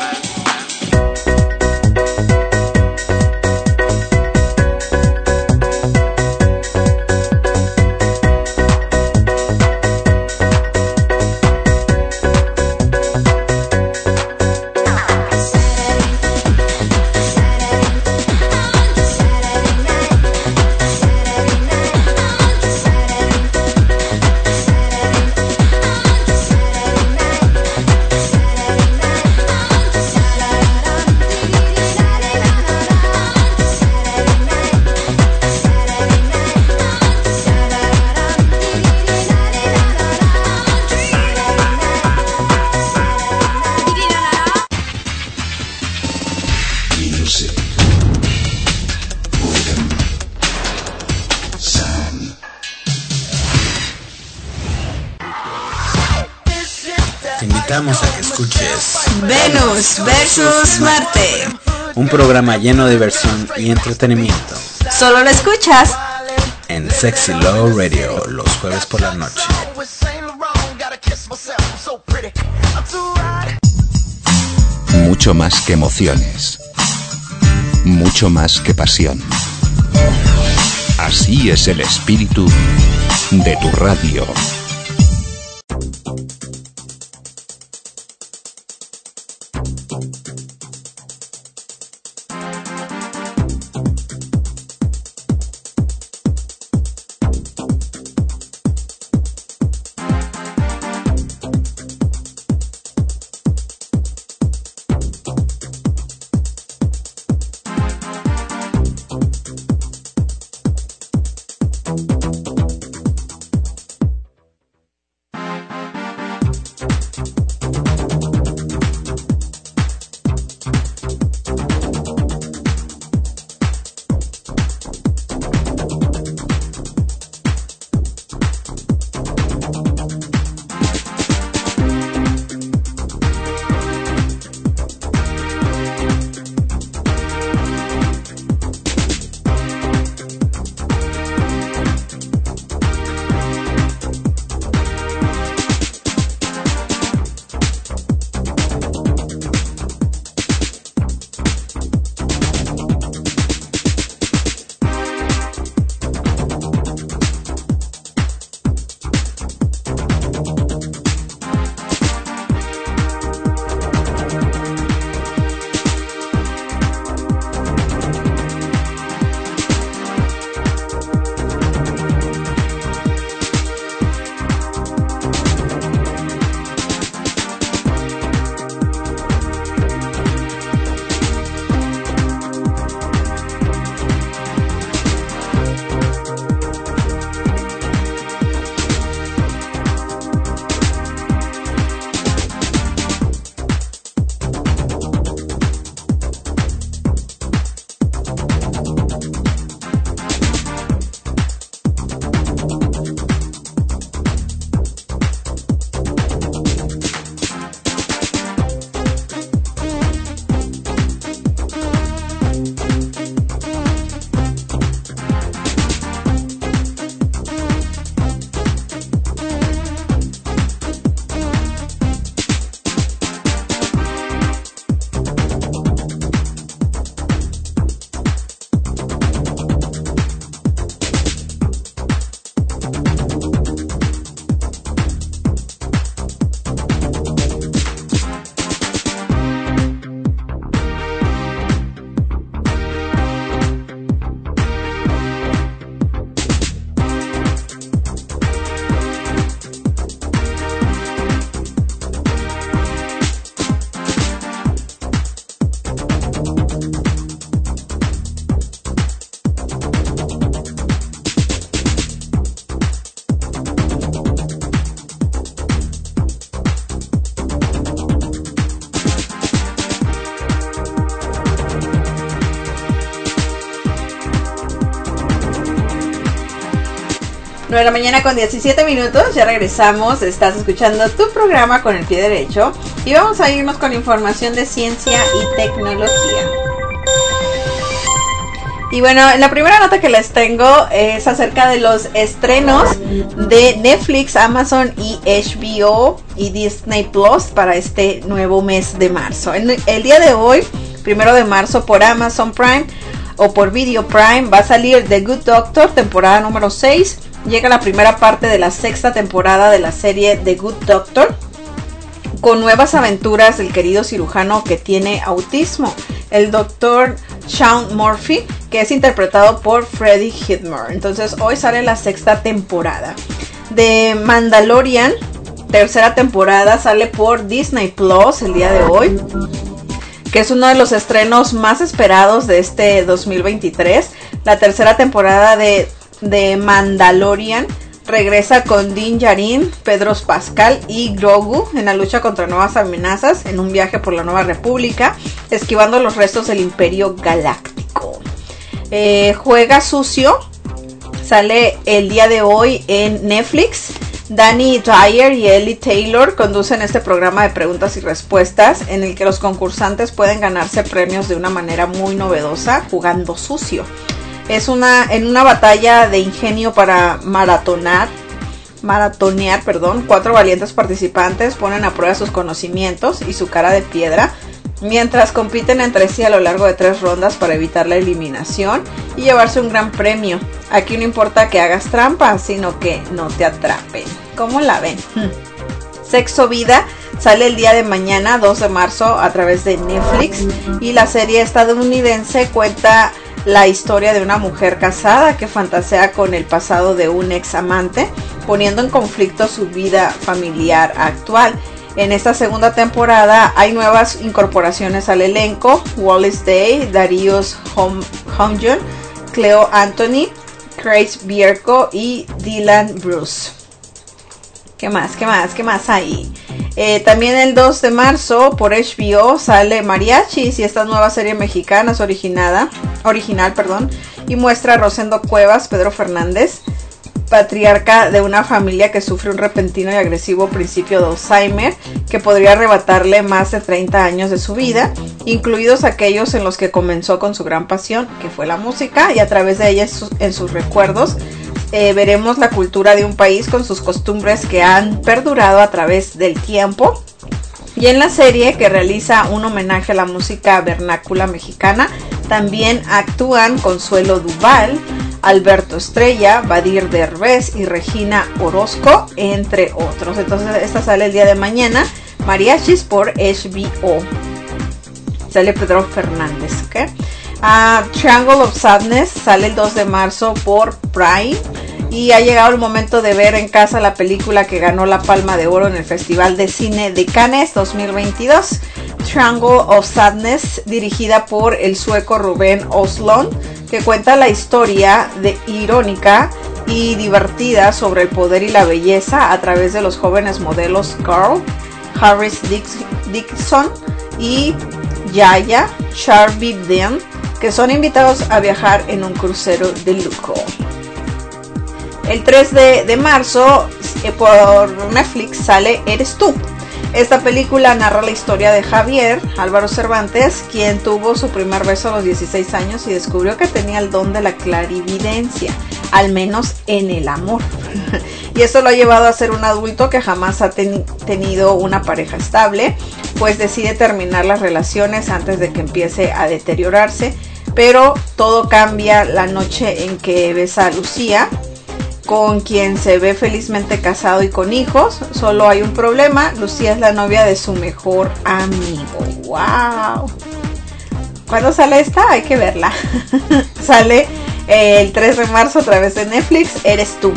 Te invitamos a que escuches Venus versus Marte. un programa lleno de diversión y entretenimiento Solo lo escuchas en Sexy Love Radio los jueves por la noche. Mucho más que emociones. Mucho más que pasión. Así es el espíritu de tu radio. De la mañana con 17 minutos, ya regresamos, estás escuchando tu programa con el pie derecho y vamos a irnos con información de ciencia y tecnología. Y bueno, la primera nota que les tengo es acerca de los estrenos de Netflix, Amazon y HBO y Disney Plus para este nuevo mes de marzo. El día de hoy, 1 de marzo, por Amazon Prime o por Video Prime, va a salir The Good Doctor, temporada número 6. Llega la primera parte de la 6ª temporada de la serie The Good Doctor, con nuevas aventuras del querido cirujano que tiene autismo, el doctor Sean Murphy, que es interpretado por Freddie Highmore. Entonces hoy sale la 6ª temporada. De Mandalorian, 3ª temporada, sale por Disney Plus el día de hoy, que es uno de los estrenos más esperados de este 2023. La 3ª temporada de Mandalorian regresa con Din Djarin, Pedro Pascal y Grogu en la lucha contra nuevas amenazas en un viaje por la Nueva República, esquivando los restos del Imperio Galáctico. Juega Sucio sale el día de hoy en Netflix. Danny Dyer y Ellie Taylor conducen este programa de preguntas y respuestas en el que los concursantes pueden ganarse premios de una manera muy novedosa jugando sucio. Es en una batalla de ingenio para maratonear, 4 valientes participantes ponen a prueba sus conocimientos y su cara de piedra, mientras compiten entre sí a lo largo de 3 rondas para evitar la eliminación y llevarse un gran premio. Aquí no importa que hagas trampa, sino que no te atrapen. ¿Cómo la ven? Sexo Vida sale el día de mañana, 2 de marzo, a través de Netflix, y la serie estadounidense cuenta la historia de una mujer casada que fantasea con el pasado de un ex amante, poniendo en conflicto su vida familiar actual. En esta 2ª temporada hay nuevas incorporaciones al elenco: Wallace Day, Darius Homjon, Cleo Anthony, Craig Bierko y Dylan Bruce. ¿Qué más hay? También el 2 de marzo por HBO sale Mariachis, y esta nueva serie mexicana es original, y muestra a Rosendo Cuevas, Pedro Fernández, patriarca de una familia que sufre un repentino y agresivo principio de Alzheimer que podría arrebatarle más de 30 años de su vida, incluidos aquellos en los que comenzó con su gran pasión, que fue la música, y a través de ella en sus recuerdos veremos la cultura de un país con sus costumbres que han perdurado a través del tiempo. Y en la serie, que realiza un homenaje a la música vernácula mexicana, también actúan Consuelo Duval, Alberto Estrella, Badir Derbez y Regina Orozco, entre otros. Entonces esta sale el día de mañana, Mariachis, por HBO. Sale Pedro Fernández, ¿ok? Triangle of Sadness sale el 2 de marzo por Prime, y ha llegado el momento de ver en casa la película que ganó la Palma de Oro en el Festival de Cine de Cannes 2022. Triangle of Sadness, dirigida por el sueco Ruben Östlund, que cuenta la historia irónica y divertida sobre el poder y la belleza a través de los jóvenes modelos Carl Harris Dixon y Yaya Sharvibden, que son invitados a viajar en un crucero de lujo. El 3 de marzo por Netflix sale Eres Tú. Esta película narra la historia de Javier Álvaro Cervantes, quien tuvo su primer beso a los 16 años y descubrió que tenía el don de la clarividencia, al menos en el amor. Y esto lo ha llevado a ser un adulto que jamás ha tenido una pareja estable, pues decide terminar las relaciones antes de que empiece a deteriorarse. Pero todo cambia la noche en que besa a Lucía, con quien se ve felizmente casado y con hijos. Solo hay un problema: Lucía es la novia de su mejor amigo. ¡Wow! ¿Cuándo sale esta? Hay que verla. Sale el 3 de marzo a través de Netflix, Eres Tú.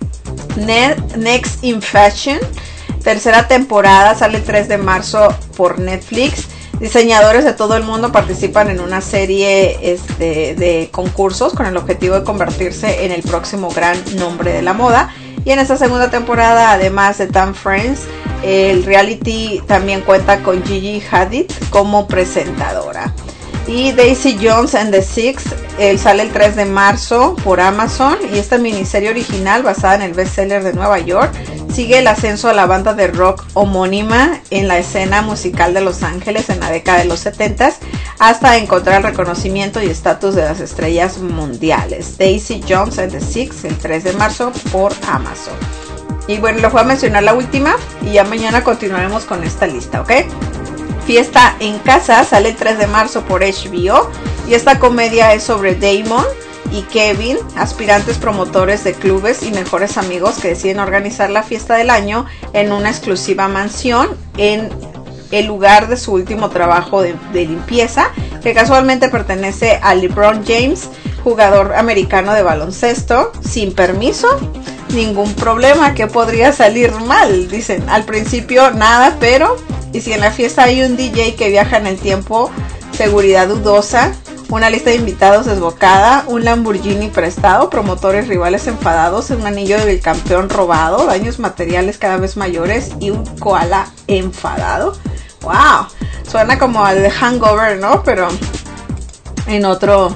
Next in Fashion, 3ª temporada, sale el 3 de marzo por Netflix. Diseñadores de todo el mundo participan en una serie de concursos con el objetivo de convertirse en el próximo gran nombre de la moda. Y en esta 2ª temporada, además de Tan Friends, el reality también cuenta con Gigi Hadid como presentadora. Y Daisy Jones and the Six sale el 3 de marzo por Amazon, y esta miniserie original basada en el bestseller de Nueva York sigue el ascenso a la banda de rock homónima en la escena musical de Los Ángeles en la década de los 70s, hasta encontrar el reconocimiento y estatus de las estrellas mundiales. Daisy Jones and the Six, el 3 de marzo por Amazon. Y bueno, les voy a mencionar la última y ya mañana continuaremos con esta lista, ¿ok? Fiesta en Casa sale el 3 de marzo por HBO y esta comedia es sobre Damon y Kevin, aspirantes promotores de clubes y mejores amigos que deciden organizar la fiesta del año en una exclusiva mansión en el lugar de su último trabajo de limpieza, que casualmente pertenece a LeBron James, jugador americano de baloncesto, sin permiso. Ningún problema, que podría salir mal, dicen. Al principio nada, pero y si en la fiesta hay un DJ que viaja en el tiempo, seguridad dudosa, una lista de invitados desbocada, un Lamborghini prestado, promotores rivales enfadados, un anillo del campeón robado, daños materiales cada vez mayores y un koala enfadado. ¡Wow! Suena como al de Hangover, ¿no? Pero en otro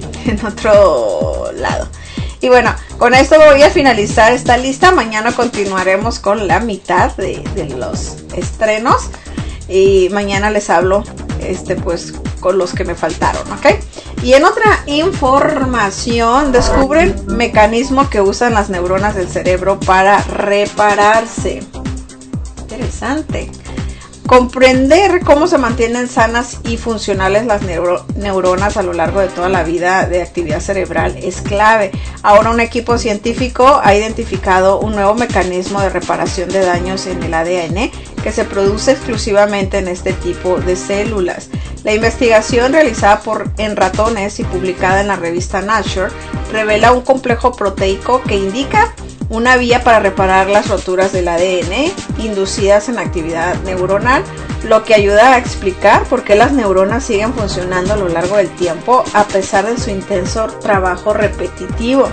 lado. Y bueno, con esto voy a finalizar esta lista. Mañana continuaremos con la mitad de los estrenos. Y mañana les hablo pues con los que me faltaron, ¿ok? Y en otra información, descubren mecanismo que usan las neuronas del cerebro para repararse. Interesante. Comprender cómo se mantienen sanas y funcionales las neuronas a lo largo de toda la vida de actividad cerebral es clave. Ahora un equipo científico ha identificado un nuevo mecanismo de reparación de daños en el ADN que se produce exclusivamente en este tipo de células. La investigación realizada en ratones y publicada en la revista Nature revela un complejo proteico que indica una vía para reparar las roturas del ADN inducidas en actividad neuronal, lo que ayuda a explicar por qué las neuronas siguen funcionando a lo largo del tiempo a pesar de su intenso trabajo repetitivo.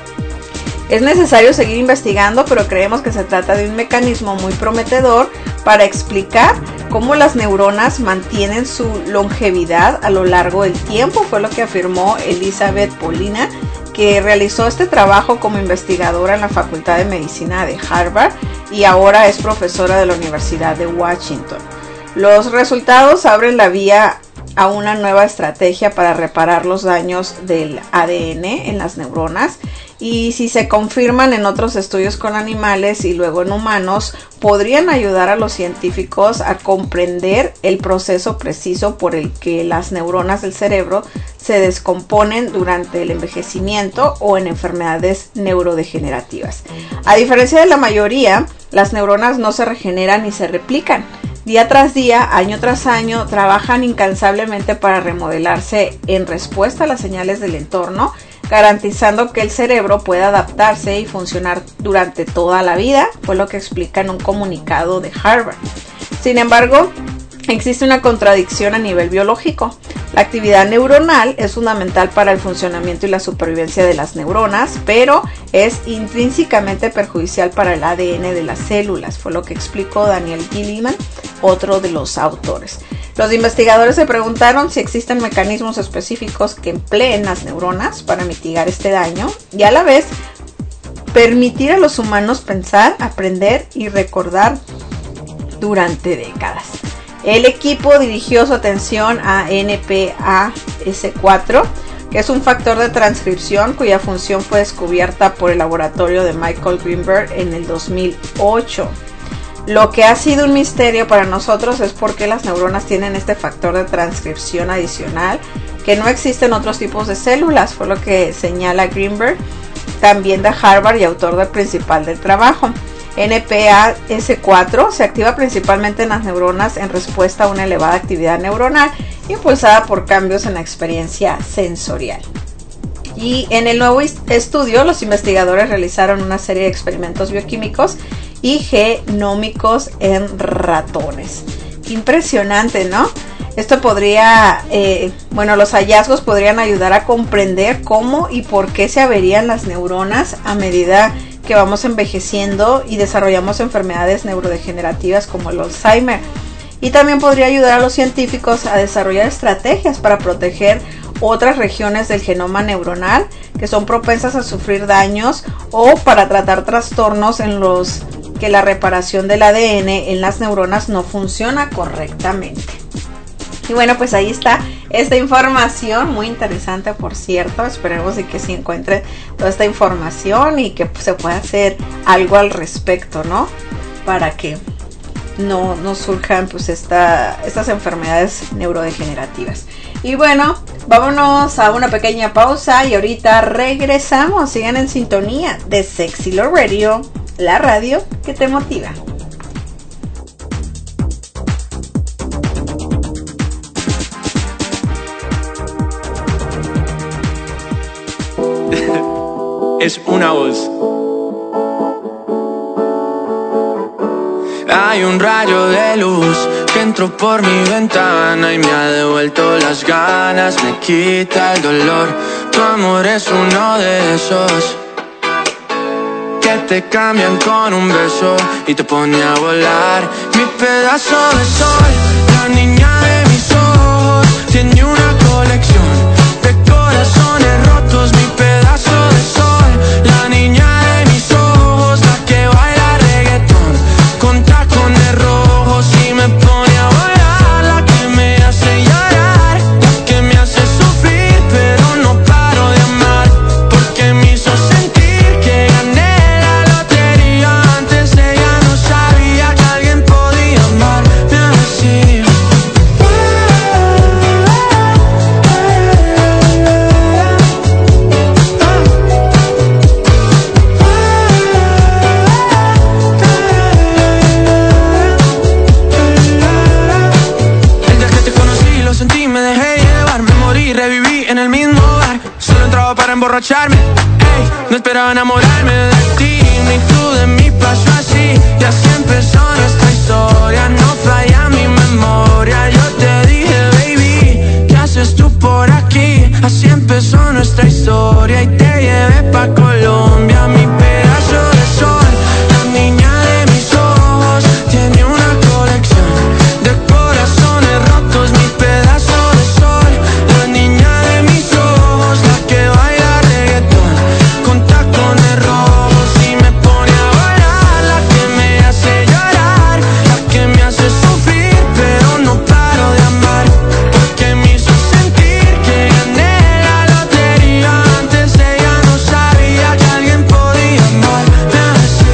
Es necesario seguir investigando, pero creemos que se trata de un mecanismo muy prometedor para explicar cómo las neuronas mantienen su longevidad a lo largo del tiempo, fue lo que afirmó Elizabeth Polina, que realizó este trabajo como investigadora en la Facultad de Medicina de Harvard y ahora es profesora de la Universidad de Washington. Los resultados abren la vía a una nueva estrategia para reparar los daños del ADN en las neuronas, y si se confirman en otros estudios con animales y luego en humanos, podrían ayudar a los científicos a comprender el proceso preciso por el que las neuronas del cerebro se descomponen durante el envejecimiento o en enfermedades neurodegenerativas. A diferencia de la mayoría, las neuronas no se regeneran ni se replican. Día tras día, año tras año, trabajan incansablemente para remodelarse en respuesta a las señales del entorno, garantizando que el cerebro pueda adaptarse y funcionar durante toda la vida, fue lo que explica en un comunicado de Harvard. Sin embargo, existe una contradicción a nivel biológico. La actividad neuronal es fundamental para el funcionamiento y la supervivencia de las neuronas, pero es intrínsecamente perjudicial para el ADN de las células, fue lo que explicó Daniel Gilliman, otro de los autores. Los investigadores se preguntaron si existen mecanismos específicos que empleen las neuronas para mitigar este daño y a la vez permitir a los humanos pensar, aprender y recordar durante décadas. El equipo dirigió su atención a NPAS4, que es un factor de transcripción cuya función fue descubierta por el laboratorio de Michael Greenberg en el 2008. Lo que ha sido un misterio para nosotros es por qué las neuronas tienen este factor de transcripción adicional que no existe en otros tipos de células, fue lo que señala Greenberg, también de Harvard y autor del principal del trabajo. NPAS4 se activa principalmente en las neuronas en respuesta a una elevada actividad neuronal impulsada por cambios en la experiencia sensorial. Y en el nuevo estudio, los investigadores realizaron una serie de experimentos bioquímicos y genómicos en ratones. Impresionante, ¿no? Esto podría, los hallazgos podrían ayudar a comprender cómo y por qué se averían las neuronas a medida que vamos envejeciendo y desarrollamos enfermedades neurodegenerativas como el Alzheimer. Y también podría ayudar a los científicos a desarrollar estrategias para proteger otras regiones del genoma neuronal que son propensas a sufrir daños o para tratar trastornos en los que la reparación del ADN en las neuronas no funciona correctamente. Y bueno, pues ahí está esta información, muy interesante por cierto. Esperemos de que se encuentre toda esta información y que se pueda hacer algo al respecto, ¿no? Para que no surjan pues estas enfermedades neurodegenerativas. Y bueno, vámonos a una pequeña pausa y ahorita regresamos. Sigan en sintonía de Sexy Love Radio, la radio que te motiva. Es una voz. Hay un rayo de luz que entró por mi ventana y me ha devuelto las ganas, me quita el dolor. Tu amor es uno de esos que te cambian con un beso y te pone a volar. Mi pedazo de sol, la niña de mis ojos, tiene una colección de corazones rotos. Mi pedazo de sol, la niña de mis ojos, la que baila reggaetón con tacones rojos y me pone a volar. La que me hace llorar, la que me hace sufrir, pero no paro de amar, porque me hizo sentir que gané la lotería. Antes ella no sabía que alguien podía amarme así. Para emborracharme, ey, no esperaba enamorarme de ti, ni tú de mí pasó así. Y así empezó nuestra historia, no falla mi memoria. Yo te dije, baby, ¿qué haces tú por aquí? Así empezó nuestra historia y te llevé pa' Colombia. Mi pedazo de sol, la niña de mis ojos, tiene una colección de corazones rotos. Mi pedazo de sol, la niña de mis ojos, la que baila reggaetón con tacones rojos y me pone a volar. La que me hace llorar, la que me hace sufrir, pero no paro de amar, porque me hizo sentir que gané la lotería. Antes ella no sabía que alguien podía amarme así.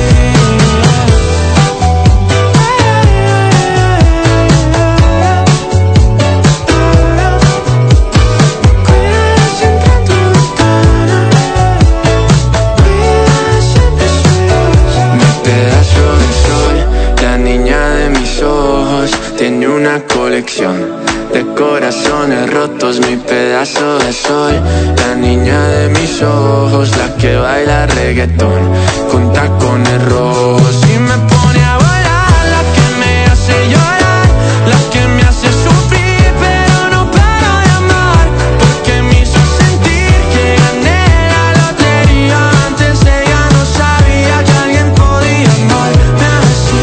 Mi pedazo de sol, la niña de mis ojos, tiene una colección de corazones rotos. Mi pedazo de sol, la niña de mis ojos, la que baila reggaetón con tacones rojos y me pone a volar. La que me hace llorar, la que me hace sufrir, pero no paro de amar, porque me hizo sentir que gané la lotería. Antes ella no sabía que alguien podía amarme así.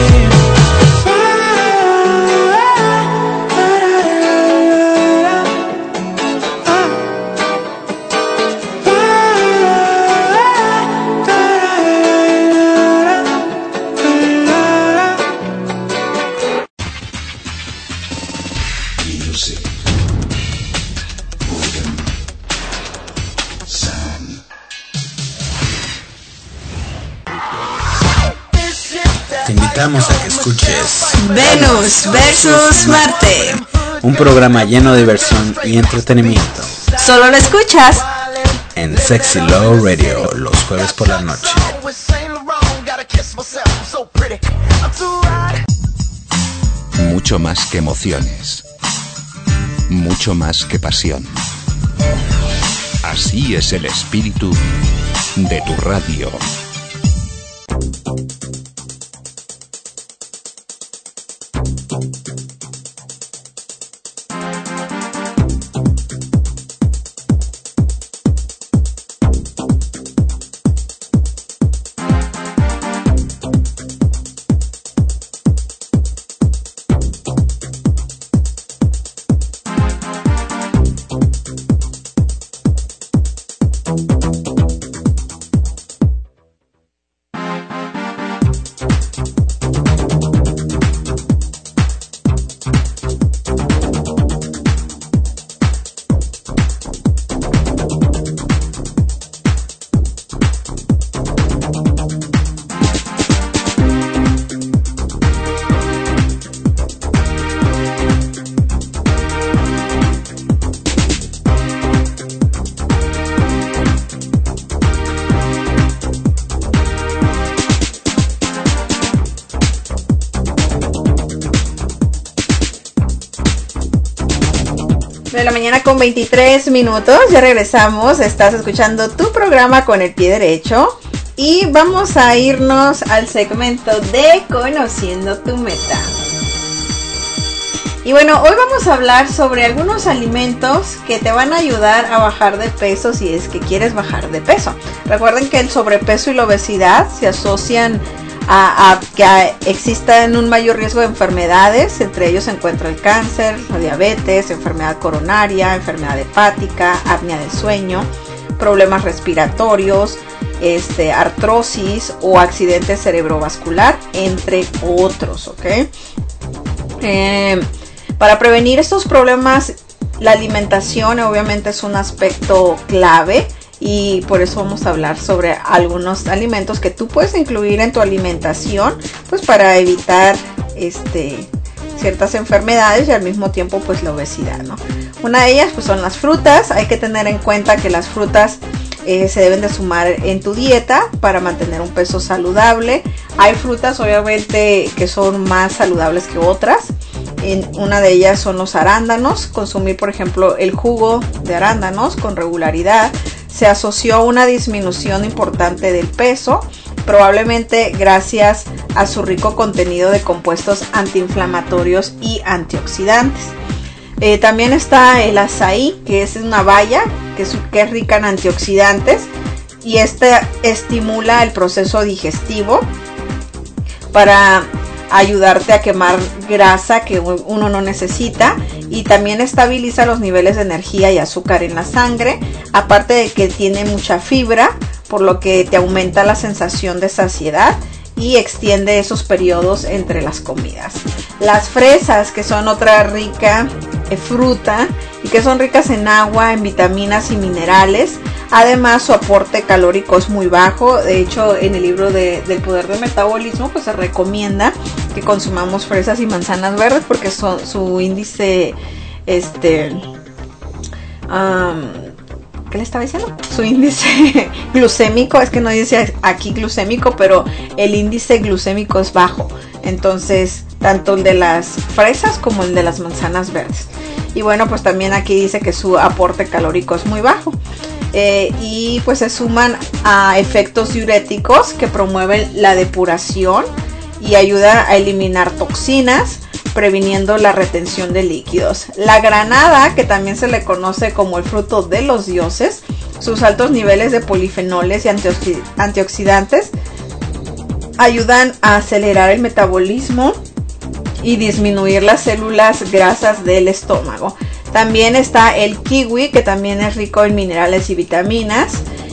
Music, rhythm, sound. Te invitamos a que escuches Venus versus Marte. un programa lleno de diversión y entretenimiento Solo lo escuchas en Sexy Love Radio los jueves por la noche. Mucho más que emociones. Mucho más que pasión. Así es el espíritu de tu radio. De la mañana con 23 minutos, ya regresamos, estás escuchando tu programa Con el Pie Derecho y vamos a irnos al segmento de Conociendo tu Meta. Y bueno, hoy vamos a hablar sobre algunos alimentos que te van a ayudar a bajar de peso si es que quieres bajar de peso. Recuerden que el sobrepeso y la obesidad se asocian a que existan un mayor riesgo de enfermedades, entre ellos se encuentra el cáncer, la diabetes, enfermedad coronaria, enfermedad hepática, apnea del sueño, problemas respiratorios, artrosis o accidente cerebrovascular, entre otros, ¿ok? Para prevenir estos problemas, la alimentación obviamente es un aspecto clave. Y por eso vamos a hablar sobre algunos alimentos que tú puedes incluir en tu alimentación, pues para evitar ciertas enfermedades y al mismo tiempo pues la obesidad, ¿no? Una de ellas pues son las frutas. Hay que tener en cuenta que las frutas se deben de sumar en tu dieta para mantener un peso saludable. Hay frutas obviamente que son más saludables que otras. Una de ellas son los arándanos. Consumir por ejemplo el jugo de arándanos con regularidad se asoció a una disminución importante del peso, probablemente gracias a su rico contenido de compuestos antiinflamatorios y antioxidantes. También está el azaí, que es una baya que es rica en antioxidantes y estimula el proceso digestivo para ayudarte a quemar grasa que uno no necesita, y también estabiliza los niveles de energía y azúcar en la sangre, aparte de que tiene mucha fibra, por lo que te aumenta la sensación de saciedad y extiende esos periodos entre las comidas. Las fresas, que son otra rica fruta y que son ricas en agua, en vitaminas y minerales. Además, su aporte calórico es muy bajo. De hecho, en el libro del poder del metabolismo pues se recomienda que consumamos fresas y manzanas verdes porque su índice ¿qué le estaba diciendo? Su índice glucémico, es que no dice aquí glucémico, pero el índice glucémico es bajo. Entonces, tanto el de las fresas como el de las manzanas verdes. Y bueno, pues también aquí dice que su aporte calórico es muy bajo. Y pues se suman a efectos diuréticos que promueven la depuración y ayuda a eliminar toxinas, previniendo la retención de líquidos. La granada, que también se le conoce como el fruto de los dioses, sus altos niveles de polifenoles y antioxidantes ayudan a acelerar el metabolismo y disminuir las células grasas del estómago. También está el kiwi, que también es rico en minerales y vitaminas.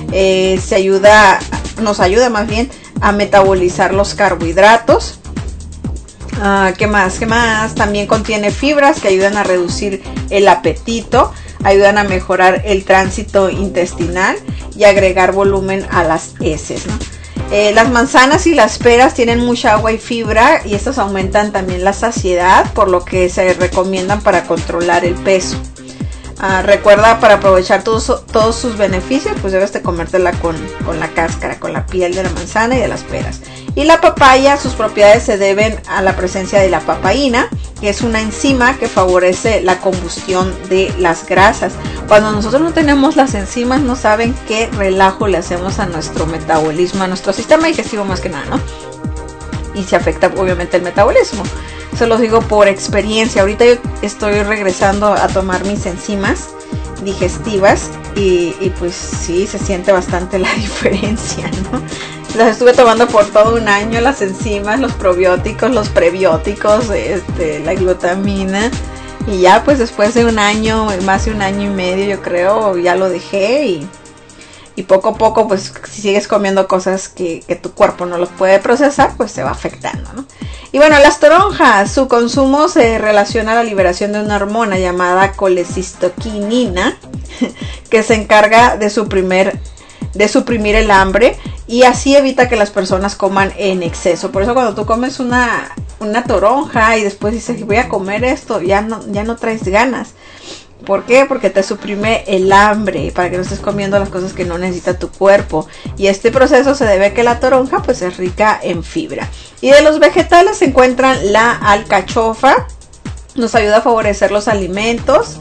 Nos ayuda más bien a metabolizar los carbohidratos. ¿Qué más? También contiene fibras que ayudan a reducir el apetito, ayudan a mejorar el tránsito intestinal y agregar volumen a las heces, ¿no? Las manzanas y las peras tienen mucha agua y fibra y estas aumentan también la saciedad, por lo que se recomiendan para controlar el peso. Recuerda, para aprovechar todos sus beneficios, pues debes de comértela con la cáscara, con la piel de la manzana y de las peras. Y la papaya, sus propiedades se deben a la presencia de la papaína, que es una enzima que favorece la combustión de las grasas. Cuando nosotros no tenemos las enzimas, no saben qué relajo le hacemos a nuestro metabolismo, a nuestro sistema digestivo más que nada, ¿no? Y se afecta obviamente el metabolismo. Se los digo por experiencia. Ahorita yo estoy regresando a tomar mis enzimas digestivas y pues sí, se siente bastante la diferencia, ¿no? Las estuve tomando por todo un año, las enzimas, los probióticos, los prebióticos, la glutamina, y ya pues después de un año, más de un año y medio yo creo, ya lo dejé y poco a poco pues si sigues comiendo cosas que tu cuerpo no los puede procesar, pues se va afectando, ¿no? Y bueno, las toronjas, su consumo se relaciona a la liberación de una hormona llamada colecistoquinina que se encarga de suprimir el hambre y así evita que las personas coman en exceso. Por eso cuando tú comes una toronja y después dices voy a comer esto, ya no traes ganas. ¿Por qué? Porque te suprime el hambre para que no estés comiendo las cosas que no necesita tu cuerpo. Y este proceso se debe a que la toronja pues es rica en fibra. Y de los vegetales se encuentran la alcachofa. Nos ayuda a favorecer los alimentos.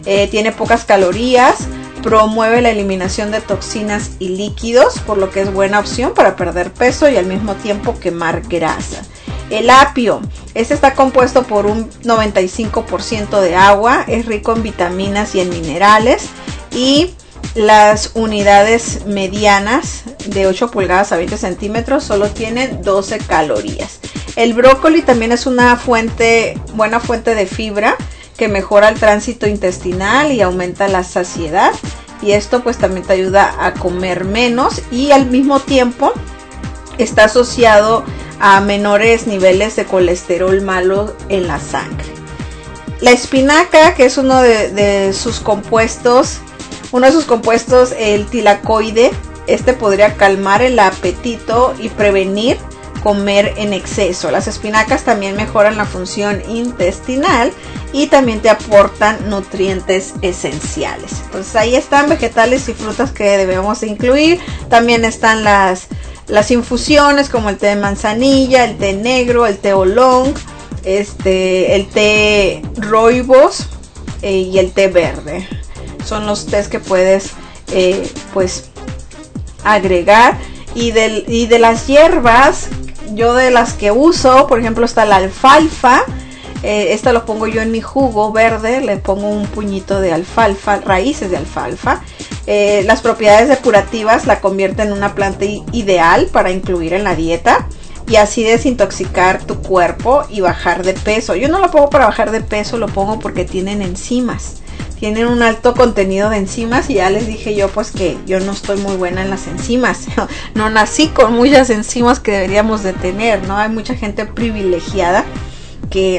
tiene pocas calorías, promueve la eliminación de toxinas y líquidos, por lo que es buena opción para perder peso y al mismo tiempo quemar grasa. El apio, este está compuesto por un 95% de agua, es rico en vitaminas y en minerales, y las unidades medianas de 8 pulgadas a 20 centímetros solo tienen 12 calorías. El brócoli también es una buena fuente de fibra que mejora el tránsito intestinal y aumenta la saciedad, y esto pues también te ayuda a comer menos, y al mismo tiempo está asociado a menores niveles de colesterol malo en la sangre. La espinaca, que es uno de sus compuestos, el tilacoide, este podría calmar el apetito y prevenir comer en exceso. Las espinacas también mejoran la función intestinal y también te aportan nutrientes esenciales. Entonces ahí están vegetales y frutas que debemos incluir. También están las infusiones como el té de manzanilla, el té negro, el té oolong, el té rooibos y el té verde. Son los tés que puedes pues agregar. Y de las hierbas, yo de las que uso, por ejemplo, está la alfalfa. Esta lo pongo yo en mi jugo verde, le pongo un puñito de alfalfa, raíces de alfalfa. Las propiedades depurativas la convierten en una planta ideal para incluir en la dieta y así desintoxicar tu cuerpo y bajar de peso. Yo no lo pongo para bajar de peso, lo pongo porque tienen enzimas. Tienen un alto contenido de enzimas, y ya les dije yo pues que yo no estoy muy buena en las enzimas. No nací con muchas enzimas que deberíamos de tener, ¿no? Hay mucha gente privilegiada que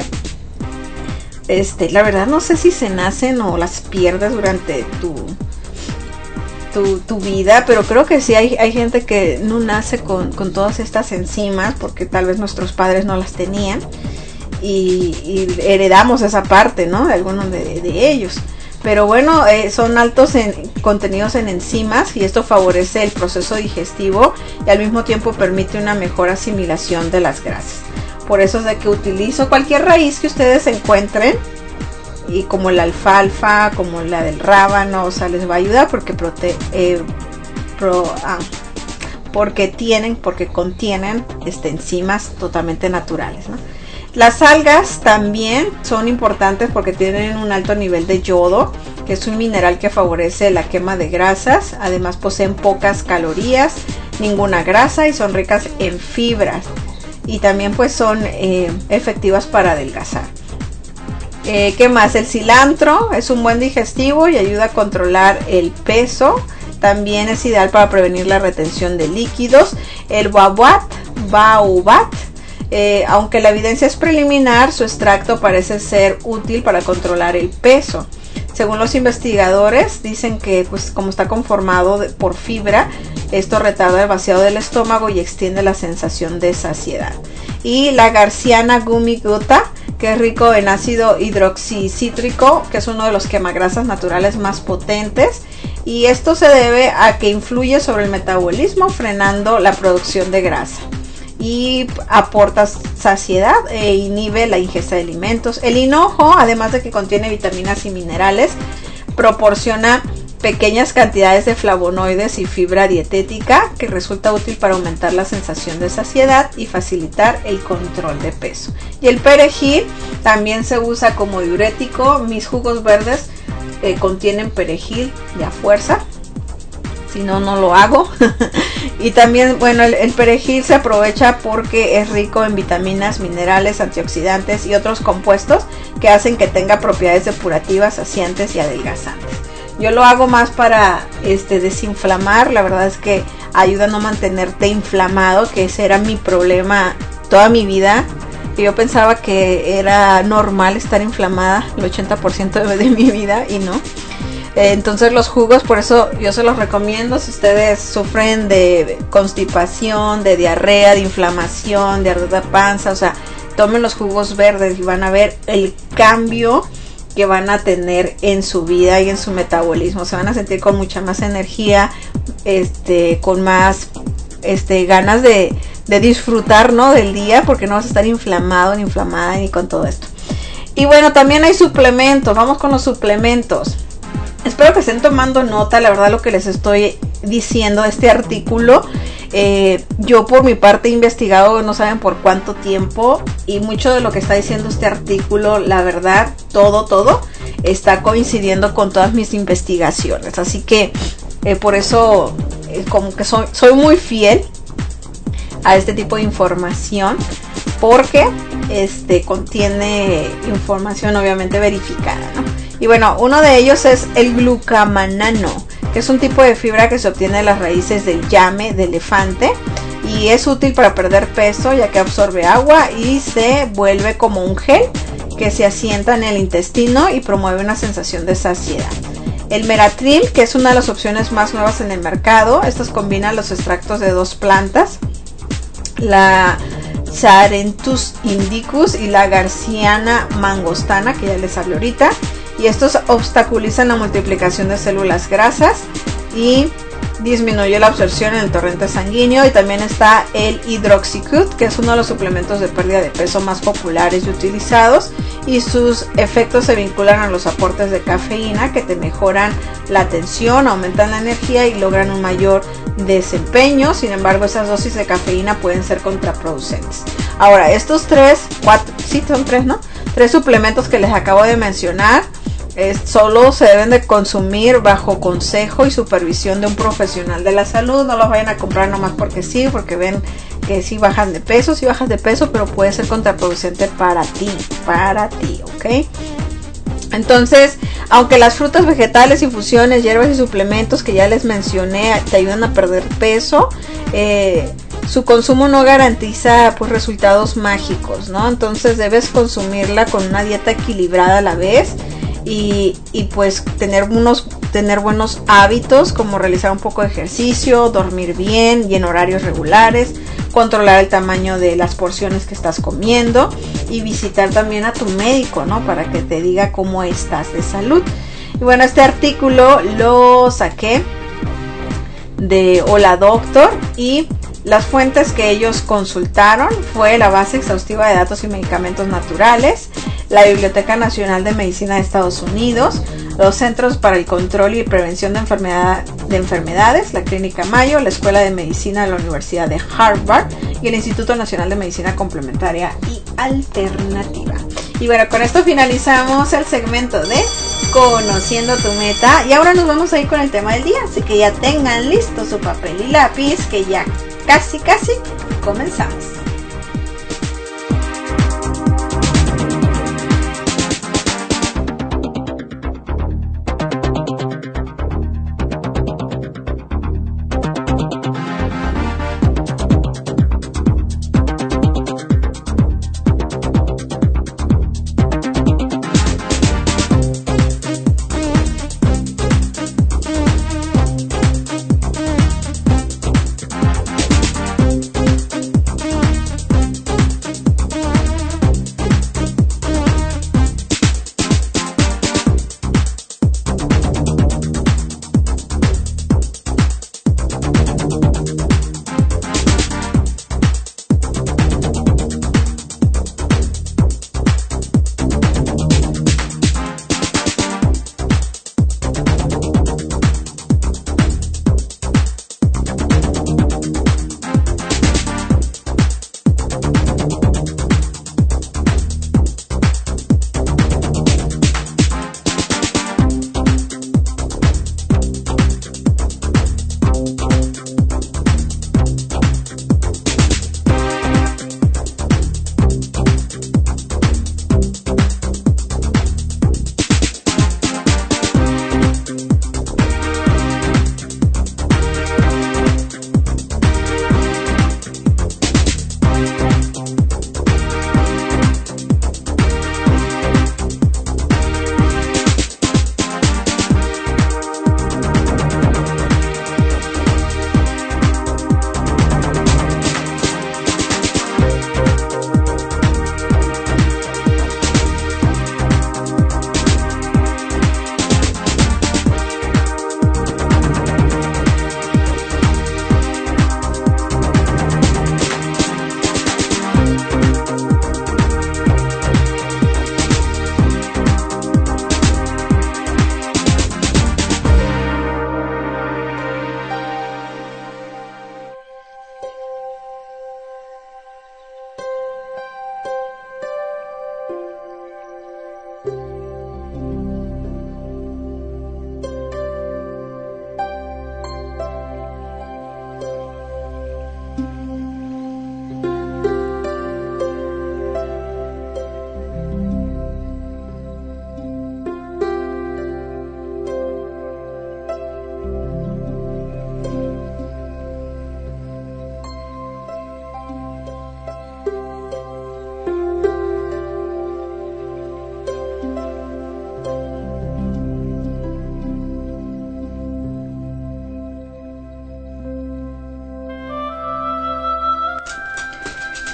la verdad no sé si se nacen o las pierdes durante tu vida, pero creo que sí hay gente que no nace con todas estas enzimas porque tal vez nuestros padres no las tenían y heredamos esa parte, ¿no? De algunos de ellos. Pero bueno, son altos en contenidos en enzimas, y esto favorece el proceso digestivo y al mismo tiempo permite una mejor asimilación de las grasas. Por eso es de que utilizo cualquier raíz que ustedes encuentren, y como la alfalfa, como la del rábano, o sea, les va a ayudar porque contienen enzimas totalmente naturales, ¿no? Las algas también son importantes porque tienen un alto nivel de yodo, que es un mineral que favorece la quema de grasas. Además poseen pocas calorías, ninguna grasa, y son ricas en fibras, y también pues son efectivas para adelgazar. ¿Qué más? El cilantro es un buen digestivo y ayuda a controlar el peso. También es ideal para prevenir la retención de líquidos. El baobab, aunque la evidencia es preliminar, su extracto parece ser útil para controlar el peso. Según los investigadores, dicen que pues como está conformado por fibra, esto retarda el vaciado del estómago y extiende la sensación de saciedad. Y la Garcinia gummi gutta, que es rico en ácido hidroxicítrico, que es uno de los quemagrasas naturales más potentes, y esto se debe a que influye sobre el metabolismo, frenando la producción de grasa, y aporta saciedad e inhibe la ingesta de alimentos. El hinojo, además de que contiene vitaminas y minerales, proporciona pequeñas cantidades de flavonoides y fibra dietética que resulta útil para aumentar la sensación de saciedad y facilitar el control de peso. Y el perejil también se usa como diurético. Mis jugos verdes contienen perejil de a fuerza, si no, no lo hago. Y también, bueno, el perejil se aprovecha porque es rico en vitaminas, minerales, antioxidantes y otros compuestos que hacen que tenga propiedades depurativas, saciantes y adelgazantes. Yo lo hago más para desinflamar. La verdad es que ayuda a no mantenerte inflamado, que ese era mi problema toda mi vida. Yo pensaba que era normal estar inflamada el 80% de mi vida, y no. Entonces los jugos, por eso yo se los recomiendo. Si ustedes sufren de constipación, de diarrea, de inflamación, de ardor de panza, o sea, tomen los jugos verdes y van a ver el cambio que van a tener en su vida y en su metabolismo. Se van a sentir con mucha más energía, con más ganas de disfrutar, ¿no?, del día, porque no vas a estar inflamado ni inflamada ni con todo esto. Y bueno, también hay suplementos. Vamos con los suplementos. Espero que estén tomando nota, la verdad, lo que les estoy diciendo de este artículo. Yo por mi parte he investigado no saben por cuánto tiempo, y mucho de lo que está diciendo este artículo, la verdad, todo está coincidiendo con todas mis investigaciones. Así que por eso como que soy muy fiel a este tipo de información, porque contiene información obviamente verificada, ¿no? Y bueno, uno de ellos es el glucamanano, que es un tipo de fibra que se obtiene de las raíces del llame de elefante, y es útil para perder peso, ya que absorbe agua y se vuelve como un gel que se asienta en el intestino y promueve una sensación de saciedad. El meratril, que es una de las opciones más nuevas en el mercado. Estos combinan los extractos de 2 plantas, la Charentus indicus y la Garcinia mangostana, que ya les hablé ahorita, y estos obstaculizan la multiplicación de células grasas y disminuye la absorción en el torrente sanguíneo. Y también está el Hydroxycut, que es uno de los suplementos de pérdida de peso más populares y utilizados, y sus efectos se vinculan a los aportes de cafeína, que te mejoran la atención, aumentan la energía y logran un mayor desempeño. Sin embargo, esas dosis de cafeína pueden ser contraproducentes. Ahora, estos 3 suplementos que les acabo de mencionar solo se deben de consumir bajo consejo y supervisión de un profesional de la salud. No los vayan a comprar nomás porque sí, porque ven que sí bajas de peso, pero puede ser contraproducente para ti, ¿ok? Entonces, aunque las frutas, vegetales, infusiones, hierbas y suplementos que ya les mencioné te ayudan a perder peso, su consumo no garantiza pues resultados mágicos, ¿no? Entonces debes consumirla con una dieta equilibrada a la vez, y pues tener buenos hábitos, como realizar un poco de ejercicio, dormir bien y en horarios regulares, controlar el tamaño de las porciones que estás comiendo, y visitar también a tu médico, ¿no? Para que te diga cómo estás de salud. Y bueno, este artículo lo saqué de Hola Doctor, y las fuentes que ellos consultaron fue la base exhaustiva de datos y medicamentos naturales, la Biblioteca Nacional de Medicina de Estados Unidos, los Centros para el Control y Prevención de Enfermedades, la Clínica Mayo, la Escuela de Medicina de la Universidad de Harvard y el Instituto Nacional de Medicina Complementaria y Alternativa. Y bueno, con esto finalizamos el segmento de Conociendo tu Meta, y ahora nos vamos a ir con el tema del día, así que ya tengan listo su papel y lápiz, que ya casi comenzamos.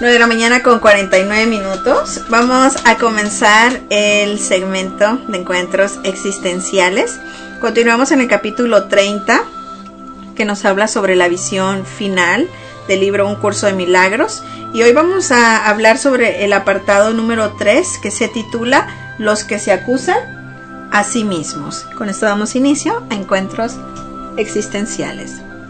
9 de la mañana con 49 minutos. Vamos a comenzar el segmento de encuentros existenciales. Continuamos en el capítulo 30, que nos habla sobre la visión final del libro Un Curso de Milagros. Y hoy vamos a hablar sobre el apartado número 3, que se titula Los que se acusan a sí mismos. Con esto damos inicio a encuentros existenciales.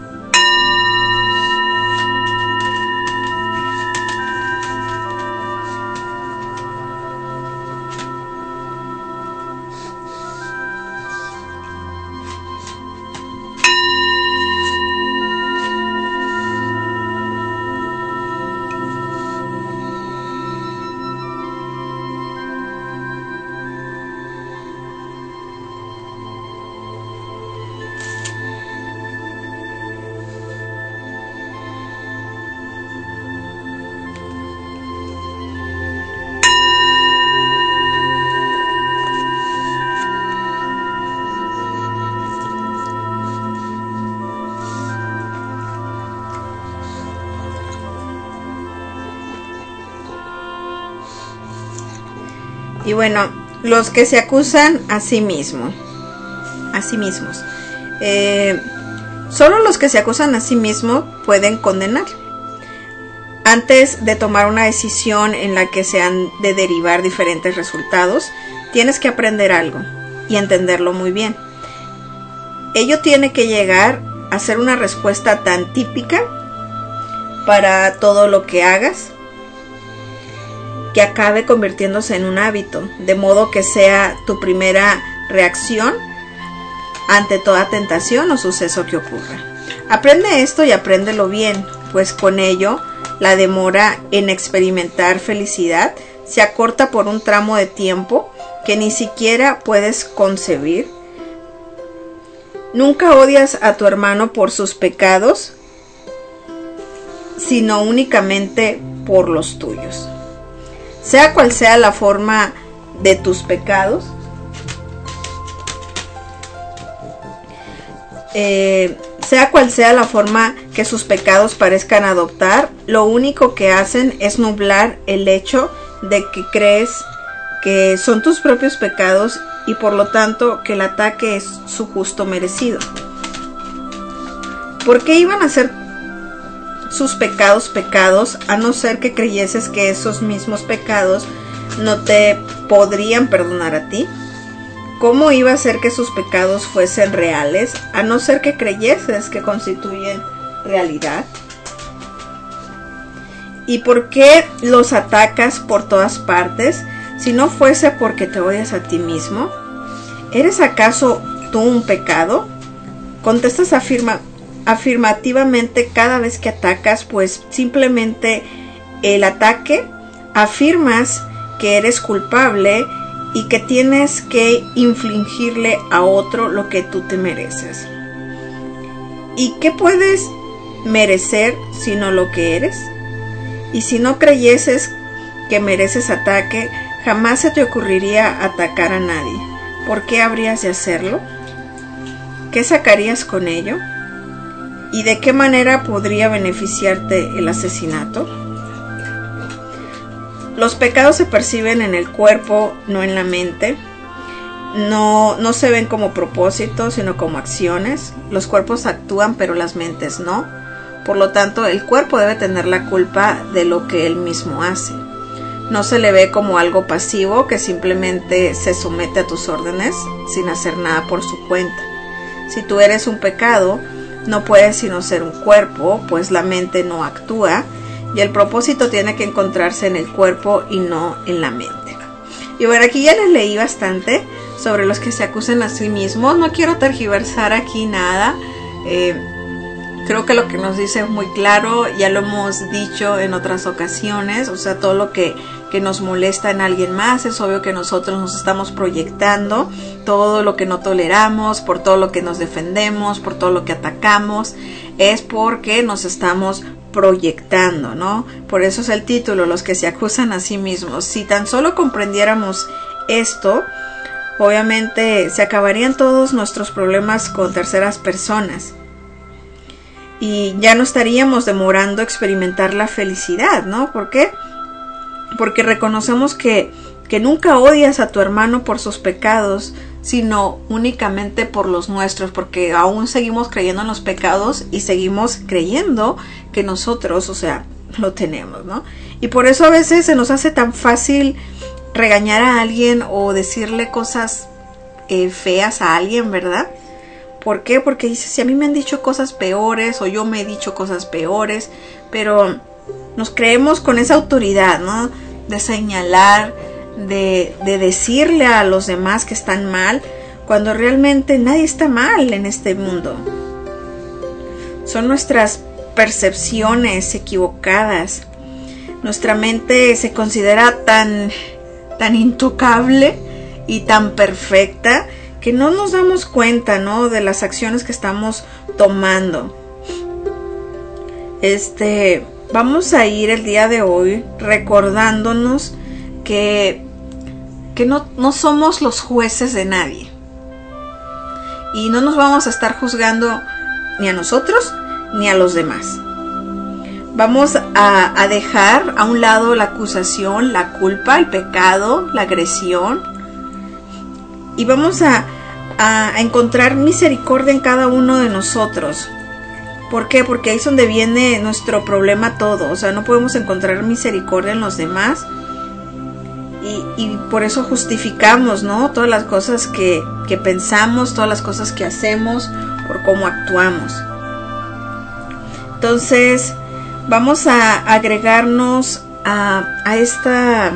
Y bueno, los que se acusan a sí mismos. Solo los que se acusan a sí mismos pueden condenar. Antes de tomar una decisión en la que se han de derivar diferentes resultados, tienes que aprender algo y entenderlo muy bien. Ello tiene que llegar a ser una respuesta tan típica para todo lo que hagas, que acabe convirtiéndose en un hábito, de modo que sea tu primera reacción ante toda tentación o suceso que ocurra. Aprende esto y apréndelo bien, pues con ello la demora en experimentar felicidad se acorta por un tramo de tiempo que ni siquiera puedes concebir. Nunca odias a tu hermano por sus pecados, sino únicamente por los tuyos. Sea cual sea la forma de tus pecados, sea cual sea la forma que sus pecados parezcan adoptar, lo único que hacen es nublar el hecho de que crees que son tus propios pecados y por lo tanto que el ataque es su justo merecido. ¿Por qué iban a ser sus pecados a no ser que creyeses que esos mismos pecados no te podrían perdonar a ti? ¿Cómo iba a ser que sus pecados fuesen reales a no ser que creyeses que constituyen realidad? ¿Y por qué los atacas por todas partes si no fuese porque te odias a ti mismo? ¿Eres acaso tú un pecado? Contestas afirmativamente cada vez que atacas, pues simplemente el ataque afirmas que eres culpable y que tienes que infligirle a otro lo que tú te mereces. ¿Y qué puedes merecer sino lo que eres? Y si no creyeses que mereces ataque, jamás se te ocurriría atacar a nadie. ¿Por qué habrías de hacerlo? ¿Qué sacarías con ello? ¿Y de qué manera podría beneficiarte el asesinato? Los pecados se perciben en el cuerpo, no en la mente. No se ven como propósitos, sino como acciones. Los cuerpos actúan, pero las mentes no. Por lo tanto, el cuerpo debe tener la culpa de lo que él mismo hace. No se le ve como algo pasivo que simplemente se somete a tus órdenes sin hacer nada por su cuenta. Si tú eres un pecado, no puedes sino ser un cuerpo, pues la mente no actúa y el propósito tiene que encontrarse en el cuerpo y no en la mente. Y bueno, aquí ya les leí bastante sobre los que se acusan a sí mismos. No quiero tergiversar aquí nada. Creo que lo que nos dice es muy claro, ya lo hemos dicho en otras ocasiones, o sea, todo lo que nos molesta en alguien más, es obvio que nosotros nos estamos proyectando, todo lo que no toleramos, por todo lo que nos defendemos, por todo lo que atacamos, es porque nos estamos proyectando, ¿no? Por eso es el título, los que se acusan a sí mismos. Si tan solo comprendiéramos esto, obviamente se acabarían todos nuestros problemas con terceras personas. y ya no estaríamos demorando a experimentar la felicidad, ¿no? ¿Por qué? Porque reconocemos que nunca odias a tu hermano por sus pecados, sino únicamente por los nuestros, porque aún seguimos creyendo en los pecados y seguimos creyendo que nosotros, o sea, lo tenemos, ¿no? Y por eso a veces se nos hace tan fácil regañar a alguien o decirle cosas feas a alguien, ¿verdad? ¿Por qué? Porque dices, si a mí me han dicho cosas peores o yo me he dicho cosas peores, pero nos creemos con esa autoridad, ¿no? De señalar, de decirle a los demás que están mal, cuando realmente nadie está mal en este mundo. Son nuestras percepciones equivocadas. Nuestra mente se considera tan intocable y tan perfecta que no nos damos cuenta, ¿no? De las acciones que estamos tomando. Vamos a ir el día de hoy recordándonos que no somos los jueces de nadie. Y no nos vamos a estar juzgando ni a nosotros ni a los demás. Vamos a dejar a un lado la acusación, la culpa, el pecado, la agresión. Y vamos a encontrar misericordia en cada uno de nosotros. ¿Por qué? Porque ahí es donde viene nuestro problema todo. O sea, no podemos encontrar misericordia en los demás. Y por eso justificamos, ¿no? Todas las cosas que pensamos, todas las cosas que hacemos, por cómo actuamos. Entonces, vamos a agregarnos a esta,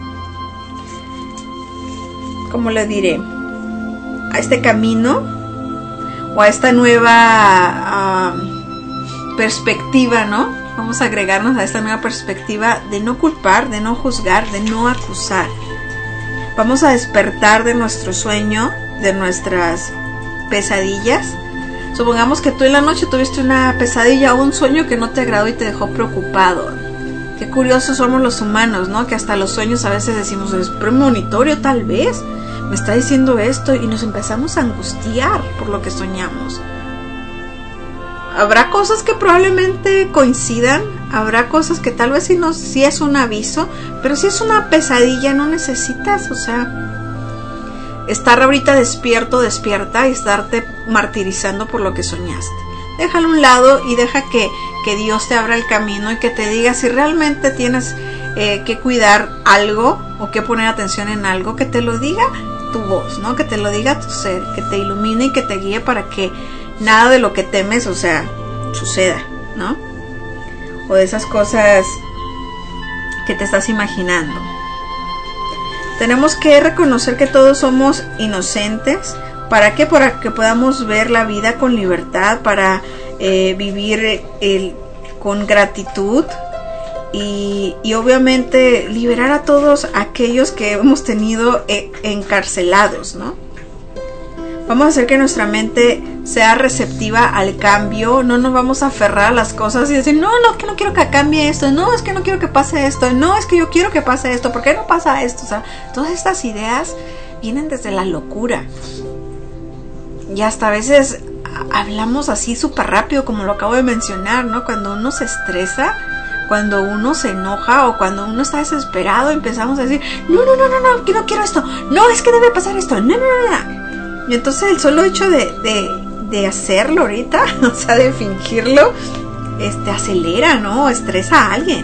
¿cómo le diré? A este camino o a esta nueva perspectiva, ¿no? Vamos a agregarnos a esta nueva perspectiva de no culpar, de no juzgar, de no acusar. Vamos a despertar de nuestro sueño, de nuestras pesadillas. Supongamos que tú en la noche tuviste una pesadilla o un sueño que no te agradó y te dejó preocupado. Qué curiosos somos los humanos, ¿no? Que hasta los sueños a veces decimos, es premonitorio tal vez, me está diciendo esto, y nos empezamos a angustiar por lo que soñamos. Habrá cosas que probablemente coincidan, habrá cosas que tal vez sí es un aviso, pero si es una pesadilla no necesitas, o sea, estar ahorita despierta y estarte martirizando por lo que soñaste. Déjalo a un lado y deja que Dios te abra el camino y que te diga si realmente tienes que cuidar algo o que poner atención en algo, que te lo diga tu voz, ¿no? Que te lo diga tu ser, que te ilumine y que te guíe para que nada de lo que temes, o sea, suceda, ¿no? O de esas cosas que te estás imaginando. Tenemos que reconocer que todos somos inocentes. ¿Para qué? Para que podamos ver la vida con libertad, para vivir con gratitud y obviamente liberar a todos aquellos que hemos tenido encarcelados, ¿no? Vamos a hacer que nuestra mente sea receptiva al cambio. No nos vamos a aferrar a las cosas y decir, no, que no quiero que cambie esto, no, es que no quiero que pase esto, no, es que yo quiero que pase esto, ¿por qué no pasa esto? O sea, todas estas ideas vienen desde la locura. Y hasta a veces hablamos así súper rápido, como lo acabo de mencionar, ¿no? Cuando uno se estresa, cuando uno se enoja o cuando uno está desesperado, empezamos a decir, no, que no quiero esto, no, es que debe pasar esto, no. Y entonces el solo hecho de hacerlo ahorita, o sea, de fingirlo, acelera, ¿no? Estresa a alguien.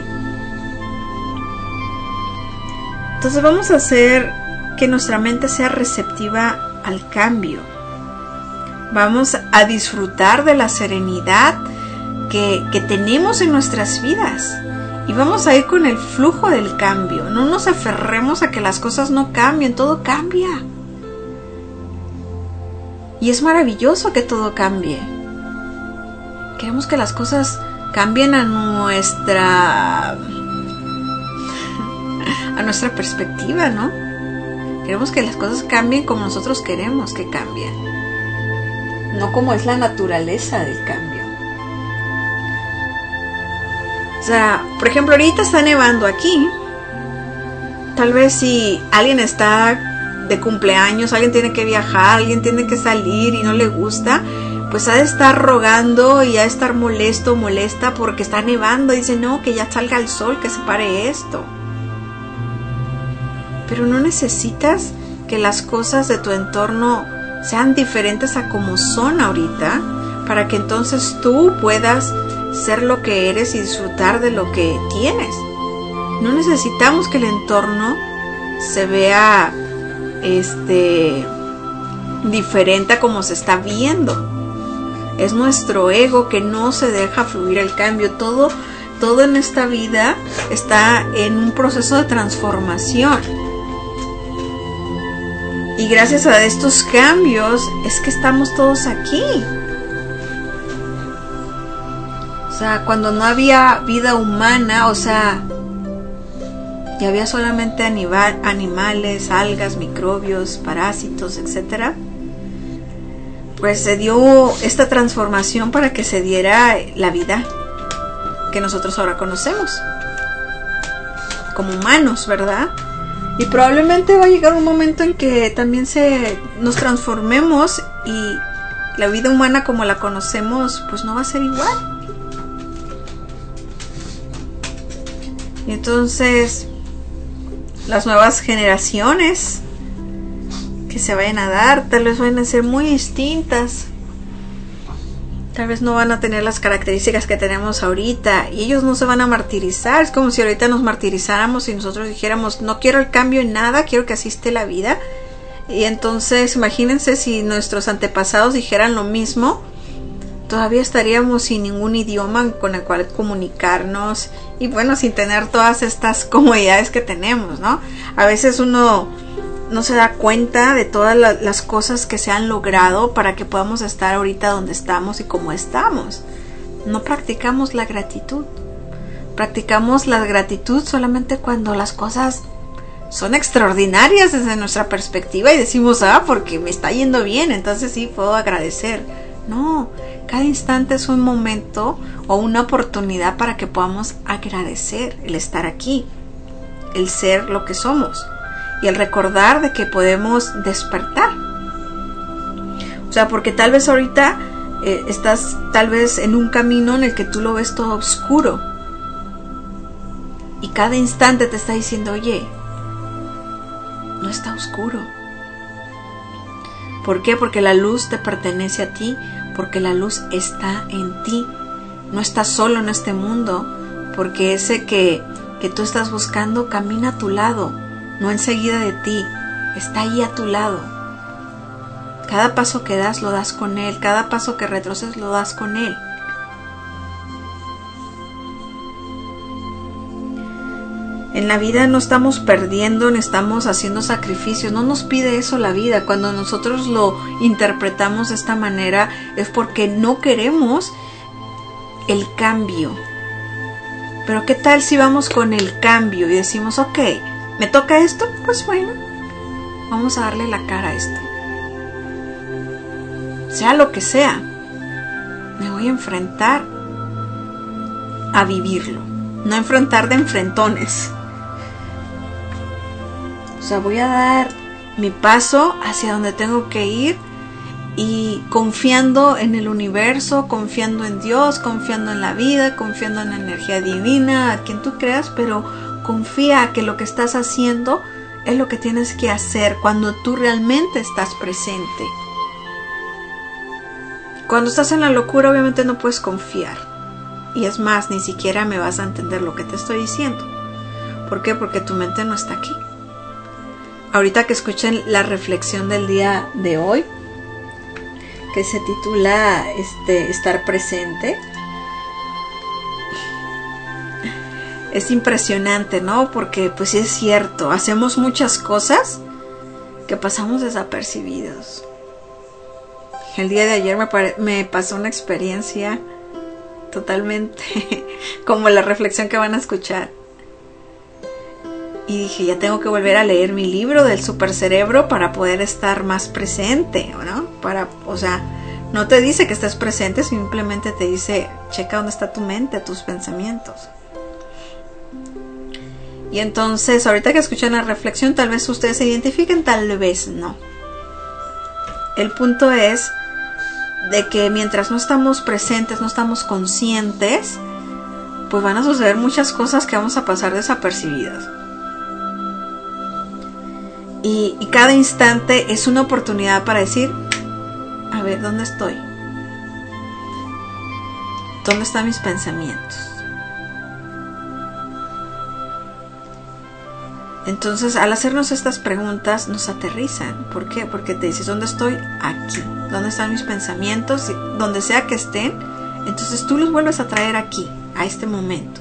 Entonces vamos a hacer que nuestra mente sea receptiva al cambio. Vamos a disfrutar de la serenidad que tenemos en nuestras vidas. Y vamos a ir con el flujo del cambio. No nos aferremos a que las cosas no cambien, todo cambia. Y es maravilloso que todo cambie. Queremos que las cosas cambien a nuestra perspectiva, ¿no? Queremos que las cosas cambien como nosotros queremos que cambien, no como es la naturaleza del cambio. O sea, por ejemplo, ahorita está nevando aquí. Tal vez si alguien está de cumpleaños, alguien tiene que viajar, alguien tiene que salir y no le gusta, pues ha de estar rogando y ha de estar molesto, molesta porque está nevando. Dice, no, que ya salga el sol, que se pare esto. Pero no necesitas que las cosas de tu entorno sean diferentes a como son ahorita, para que entonces tú puedas ser lo que eres y disfrutar de lo que tienes. No necesitamos que el entorno se vea diferente a como se está viendo. Es nuestro ego que no se deja fluir el cambio. Todo en esta vida está en un proceso de transformación. Y gracias a estos cambios es que estamos todos aquí. O sea, cuando no había vida humana, o sea, y había solamente animales, algas, microbios, parásitos, etcétera, pues se dio esta transformación para que se diera la vida que nosotros ahora conocemos como humanos, ¿verdad? Y probablemente va a llegar un momento en que también nos transformemos y la vida humana como la conocemos pues no va a ser igual. Y entonces las nuevas generaciones que se vayan a dar tal vez van a ser muy distintas. Tal vez no van a tener las características que tenemos ahorita y ellos no se van a martirizar. Es como si ahorita nos martirizáramos y nosotros dijéramos, no quiero el cambio en nada, quiero que así esté la vida. Y entonces imagínense si nuestros antepasados dijeran lo mismo, todavía estaríamos sin ningún idioma con el cual comunicarnos y bueno, sin tener todas estas comodidades que tenemos, ¿no? A veces uno no se da cuenta de todas las cosas que se han logrado para que podamos estar ahorita donde estamos y como estamos. No practicamos la gratitud. Practicamos la gratitud solamente cuando las cosas son extraordinarias desde nuestra perspectiva y decimos, porque me está yendo bien, entonces sí puedo agradecer. No, cada instante es un momento o una oportunidad para que podamos agradecer el estar aquí, el ser lo que somos y el recordar de que podemos despertar. O sea, porque tal vez ahorita estás tal vez en un camino en el que tú lo ves todo oscuro y cada instante te está diciendo, oye, no está oscuro. ¿Por qué? Porque la luz te pertenece a ti, porque la luz está en ti. No estás solo en este mundo, porque ese que tú estás buscando camina a tu lado, no enseguida de ti, está ahí a tu lado. Cada paso que das lo das con él, cada paso que retrocedes lo das con él. En la vida no estamos perdiendo, ni estamos haciendo sacrificios, no nos pide eso la vida. Cuando nosotros lo interpretamos de esta manera es porque no queremos el cambio. Pero ¿qué tal si vamos con el cambio y decimos, ok, ¿me toca esto? Pues bueno, vamos a darle la cara a esto. Sea lo que sea, me voy a enfrentar a vivirlo. No enfrentar de enfrentones. O sea, voy a dar mi paso hacia donde tengo que ir y confiando en el universo, confiando en Dios, confiando en la vida, confiando en la energía divina, a quien tú creas, pero confía que lo que estás haciendo es lo que tienes que hacer cuando tú realmente estás presente. Cuando estás en la locura, obviamente no puedes confiar. Y es más, ni siquiera me vas a entender lo que te estoy diciendo. ¿Por qué? Porque tu mente no está aquí. Ahorita que escuchen la reflexión del día de hoy, que se titula Estar presente, es impresionante, ¿no? Porque pues sí es cierto, hacemos muchas cosas que pasamos desapercibidos. El día de ayer me pasó una experiencia totalmente como la reflexión que van a escuchar. Y dije, ya tengo que volver a leer mi libro del supercerebro para poder estar más presente, ¿no? O sea, no te dice que estés presente, simplemente te dice, checa dónde está tu mente, tus pensamientos. Y entonces, ahorita que escuchan la reflexión, tal vez ustedes se identifiquen, tal vez no. El punto es de que mientras no estamos presentes, no estamos conscientes, pues van a suceder muchas cosas que vamos a pasar desapercibidas. Y cada instante es una oportunidad para decir, a ver, ¿dónde estoy? ¿Dónde están mis pensamientos? Entonces, al hacernos estas preguntas, nos aterrizan. ¿Por qué? Porque te dices, ¿dónde estoy? Aquí. ¿Dónde están mis pensamientos? Donde sea que estén, entonces tú los vuelves a traer aquí, a este momento.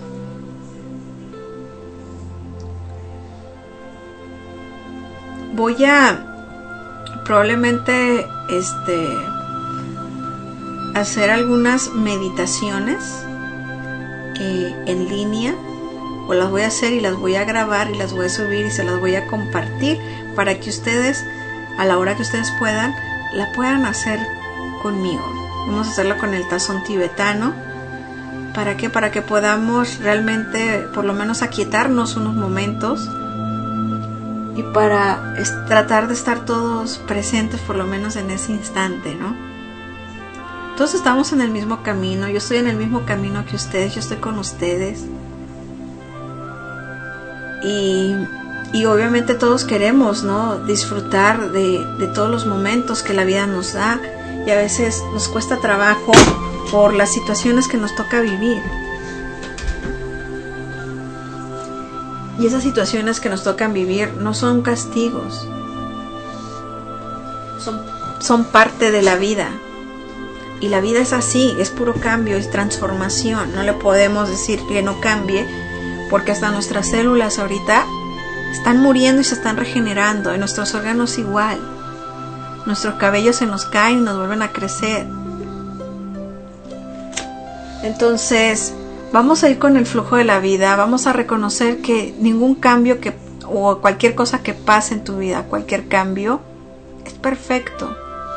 Voy a probablemente hacer algunas meditaciones en línea, o las voy a hacer y las voy a grabar y las voy a subir y se las voy a compartir para que ustedes, a la hora que ustedes puedan, la puedan hacer conmigo. Vamos a hacerlo con el tazón tibetano. ¿Para qué? Para que podamos realmente, por lo menos, aquietarnos unos momentos y para tratar de estar todos presentes, por lo menos en ese instante, ¿no? Todos estamos en el mismo camino. Yo estoy en el mismo camino que ustedes. Yo estoy con ustedes. Y obviamente todos queremos, ¿no?, disfrutar de todos los momentos que la vida nos da, y a veces nos cuesta trabajo por las situaciones que nos toca vivir. Y esas situaciones que nos tocan vivir no son castigos, son parte de la vida. Y la vida es así, es puro cambio, es transformación. No le podemos decir que no cambie, porque hasta nuestras células ahorita están muriendo y se están regenerando, y nuestros órganos igual. Nuestros cabellos se nos caen y nos vuelven a crecer. Entonces, vamos a ir con el flujo de la vida, vamos a reconocer que ningún cambio o cualquier cosa que pase en tu vida, cualquier cambio, es perfecto.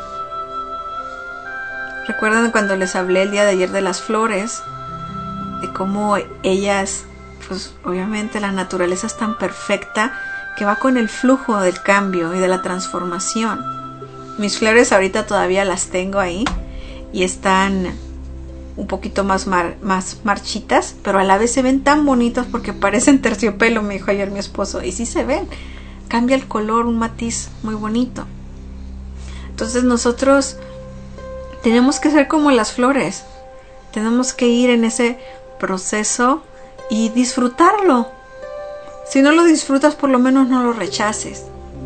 Recuerden cuando les hablé el día de ayer de las flores, de cómo ellas, pues obviamente la naturaleza es tan perfecta que va con el flujo del cambio y de la transformación. Mis flores ahorita todavía las tengo ahí y están un poquito más marchitas, pero a la vez se ven tan bonitas porque parecen terciopelo, me dijo ayer mi esposo, y sí se ven, cambia el color, un matiz muy bonito. Entonces nosotros tenemos que ser como las flores, tenemos que ir en ese proceso y disfrutarlo. Si no lo disfrutas, por lo menos no lo rechaces.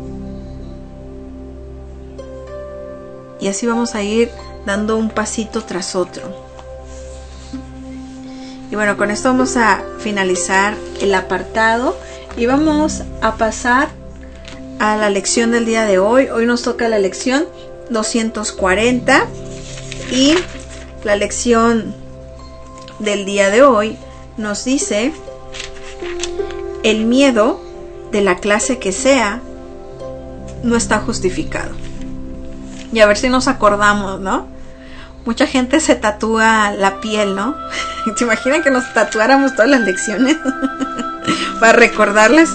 Y así vamos a ir dando un pasito tras otro. Y bueno, con esto vamos a finalizar el apartado y vamos a pasar a la lección del día de hoy. Hoy nos toca la lección 240 y la lección del día de hoy nos dice: el miedo, de la clase que sea, no está justificado. Y a ver si nos acordamos, ¿no? Mucha gente se tatúa la piel, ¿no? ¿Se imaginan que nos tatuáramos todas las lecciones? Para recordarles.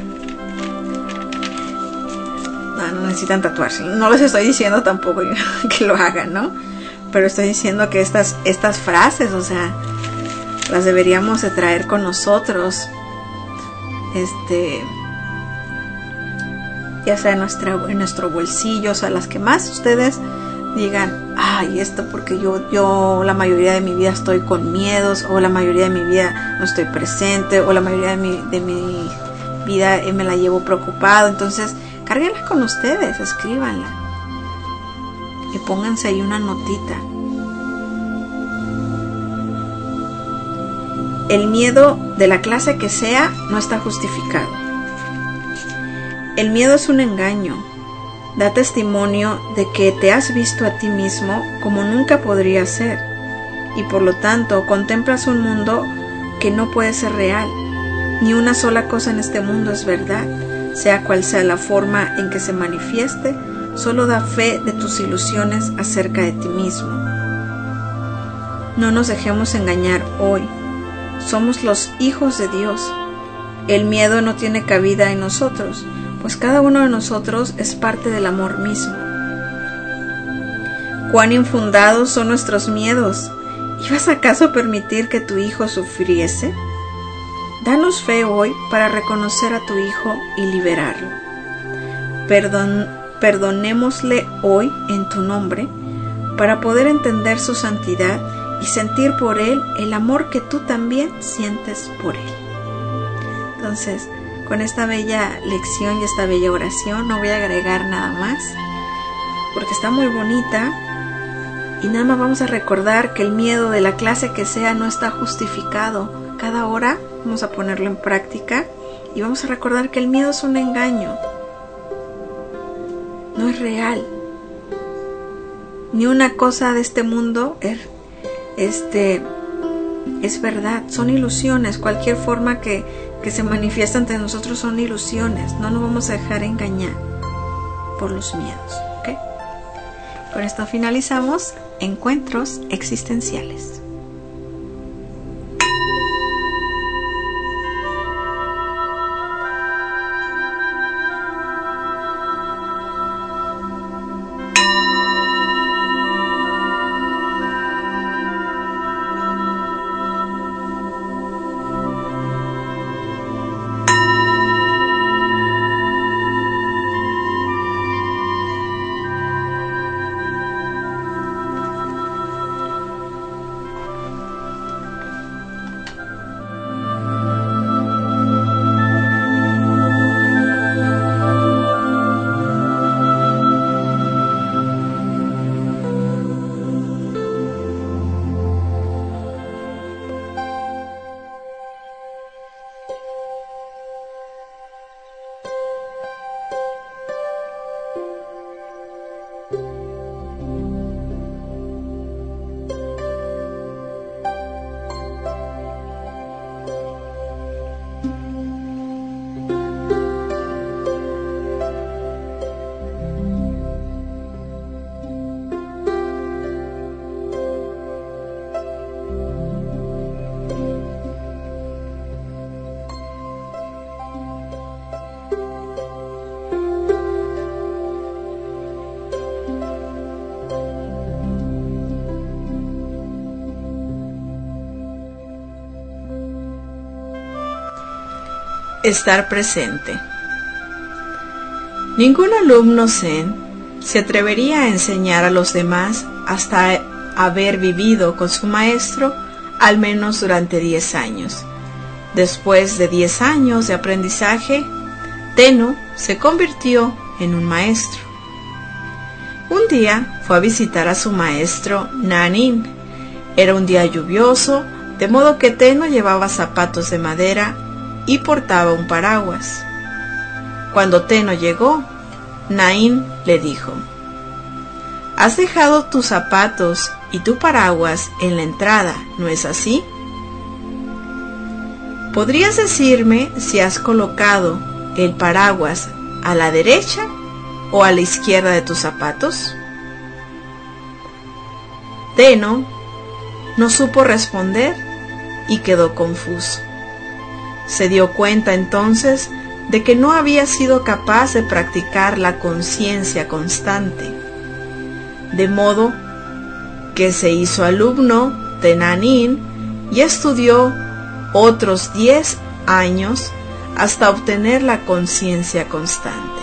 No necesitan tatuarse. No les estoy diciendo tampoco que lo hagan, ¿no? Pero estoy diciendo que estas frases, o sea, las deberíamos de traer con nosotros. Ya sea en nuestro bolsillo, o sea, las que más ustedes digan, ay, esto porque yo la mayoría de mi vida estoy con miedos, o la mayoría de mi vida no estoy presente, o la mayoría de mi vida me la llevo preocupado. Entonces, cárguenla con ustedes, escríbanla y pónganse ahí una notita. El miedo, de la clase que sea, no está justificado. El miedo es un engaño. Da testimonio de que te has visto a ti mismo como nunca podría ser, y por lo tanto contemplas un mundo que no puede ser real. Ni una sola cosa en este mundo es verdad, sea cual sea la forma en que se manifieste. Solo da fe de tus ilusiones acerca de ti mismo. No nos dejemos engañar hoy. Somos los hijos de Dios. El miedo no tiene cabida en nosotros, pues cada uno de nosotros es parte del amor mismo. cuán infundados son nuestros miedos. ¿Ibas acaso a permitir que tu hijo sufriese? Danos fe hoy para reconocer a tu hijo y liberarlo. Perdonémosle hoy en tu nombre para poder entender su santidad y sentir por él el amor que tú también sientes por él. Entonces, con esta bella lección y esta bella oración no voy a agregar nada más porque está muy bonita. Y nada más vamos a recordar que el miedo de la clase que sea no está justificado. Cada hora vamos a ponerlo en práctica y vamos a recordar que el miedo es un engaño. No es real. Ni una cosa de este mundo es verdad. Son ilusiones. Cualquier forma que se manifiesta ante nosotros son ilusiones. No nos vamos a dejar engañar por los miedos. ¿Ok? Con esto finalizamos Encuentros Existenciales. Estar presente. Ningún alumno Zen se atrevería a enseñar a los demás hasta haber vivido con su maestro al menos durante 10 años. Después de 10 años de aprendizaje, Tenno se convirtió en un maestro. Un día fue a visitar a su maestro Nanin. Era un día lluvioso, de modo que Tenno llevaba zapatos de madera y portaba un paraguas. Cuando Tenno llegó, Nain le dijo: «Has dejado tus zapatos y tu paraguas en la entrada, ¿no es así? ¿Podrías decirme si has colocado el paraguas a la derecha o a la izquierda de tus zapatos?» Tenno no supo responder y quedó confuso. Se dio cuenta entonces de que no había sido capaz de practicar la conciencia constante, de modo que se hizo alumno de Nanin y estudió otros 10 años hasta obtener la conciencia constante.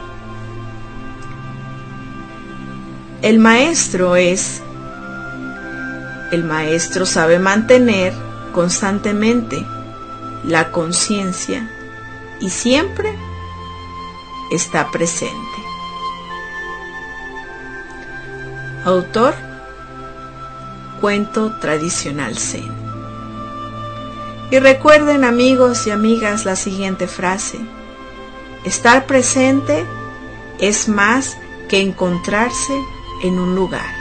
El maestro sabe mantener constantemente la conciencia y siempre está presente. Autor: Cuento tradicional Zen. Y recuerden, amigos y amigas, la siguiente frase: estar presente es más que encontrarse en un lugar.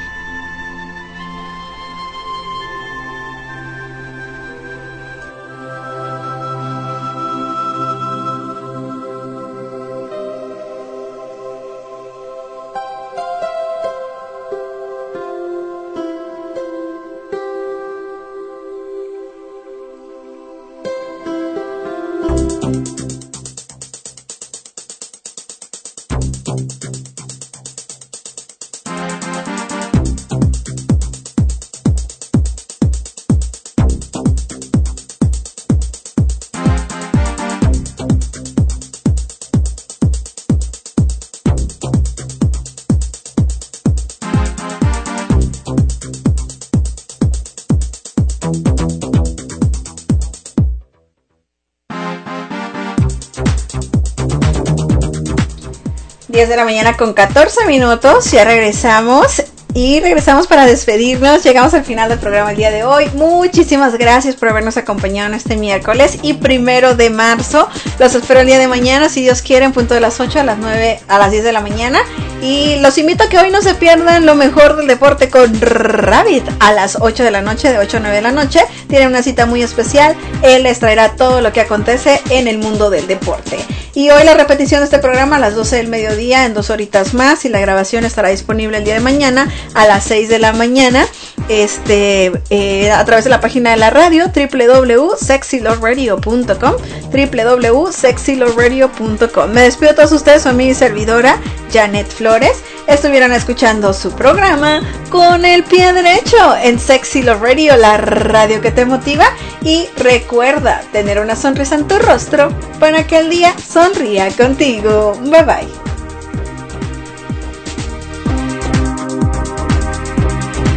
10 de la mañana con 14 minutos. Ya regresamos. Y regresamos para despedirnos. Llegamos al final del programa el día de hoy. Muchísimas gracias por habernos acompañado en este miércoles y 1 de marzo. Los espero el día de mañana, si Dios quiere, en punto de las 8 a las 9 a las 10 de la mañana. Y los invito a que hoy no se pierdan lo mejor del deporte con Rabbit a las 8 de la noche, de 8 a 9 de la noche. Tienen una cita muy especial. Él les traerá todo lo que acontece en el mundo del deporte. Y hoy la repetición de este programa a las 12 del mediodía, en 2 horitas más, y la grabación estará disponible el día de mañana a las 6 de la mañana, a través de la página de la radio, www.sexyloveradio.com, www.sexyloveradio.com. Me despido de todos ustedes, su amiga y servidora, Janet Flores. Estuvieron escuchando su programa Con el Pie Derecho en Sexy Love Radio, la radio que te motiva. Y recuerda tener una sonrisa en tu rostro para que el día sonría contigo. Bye bye.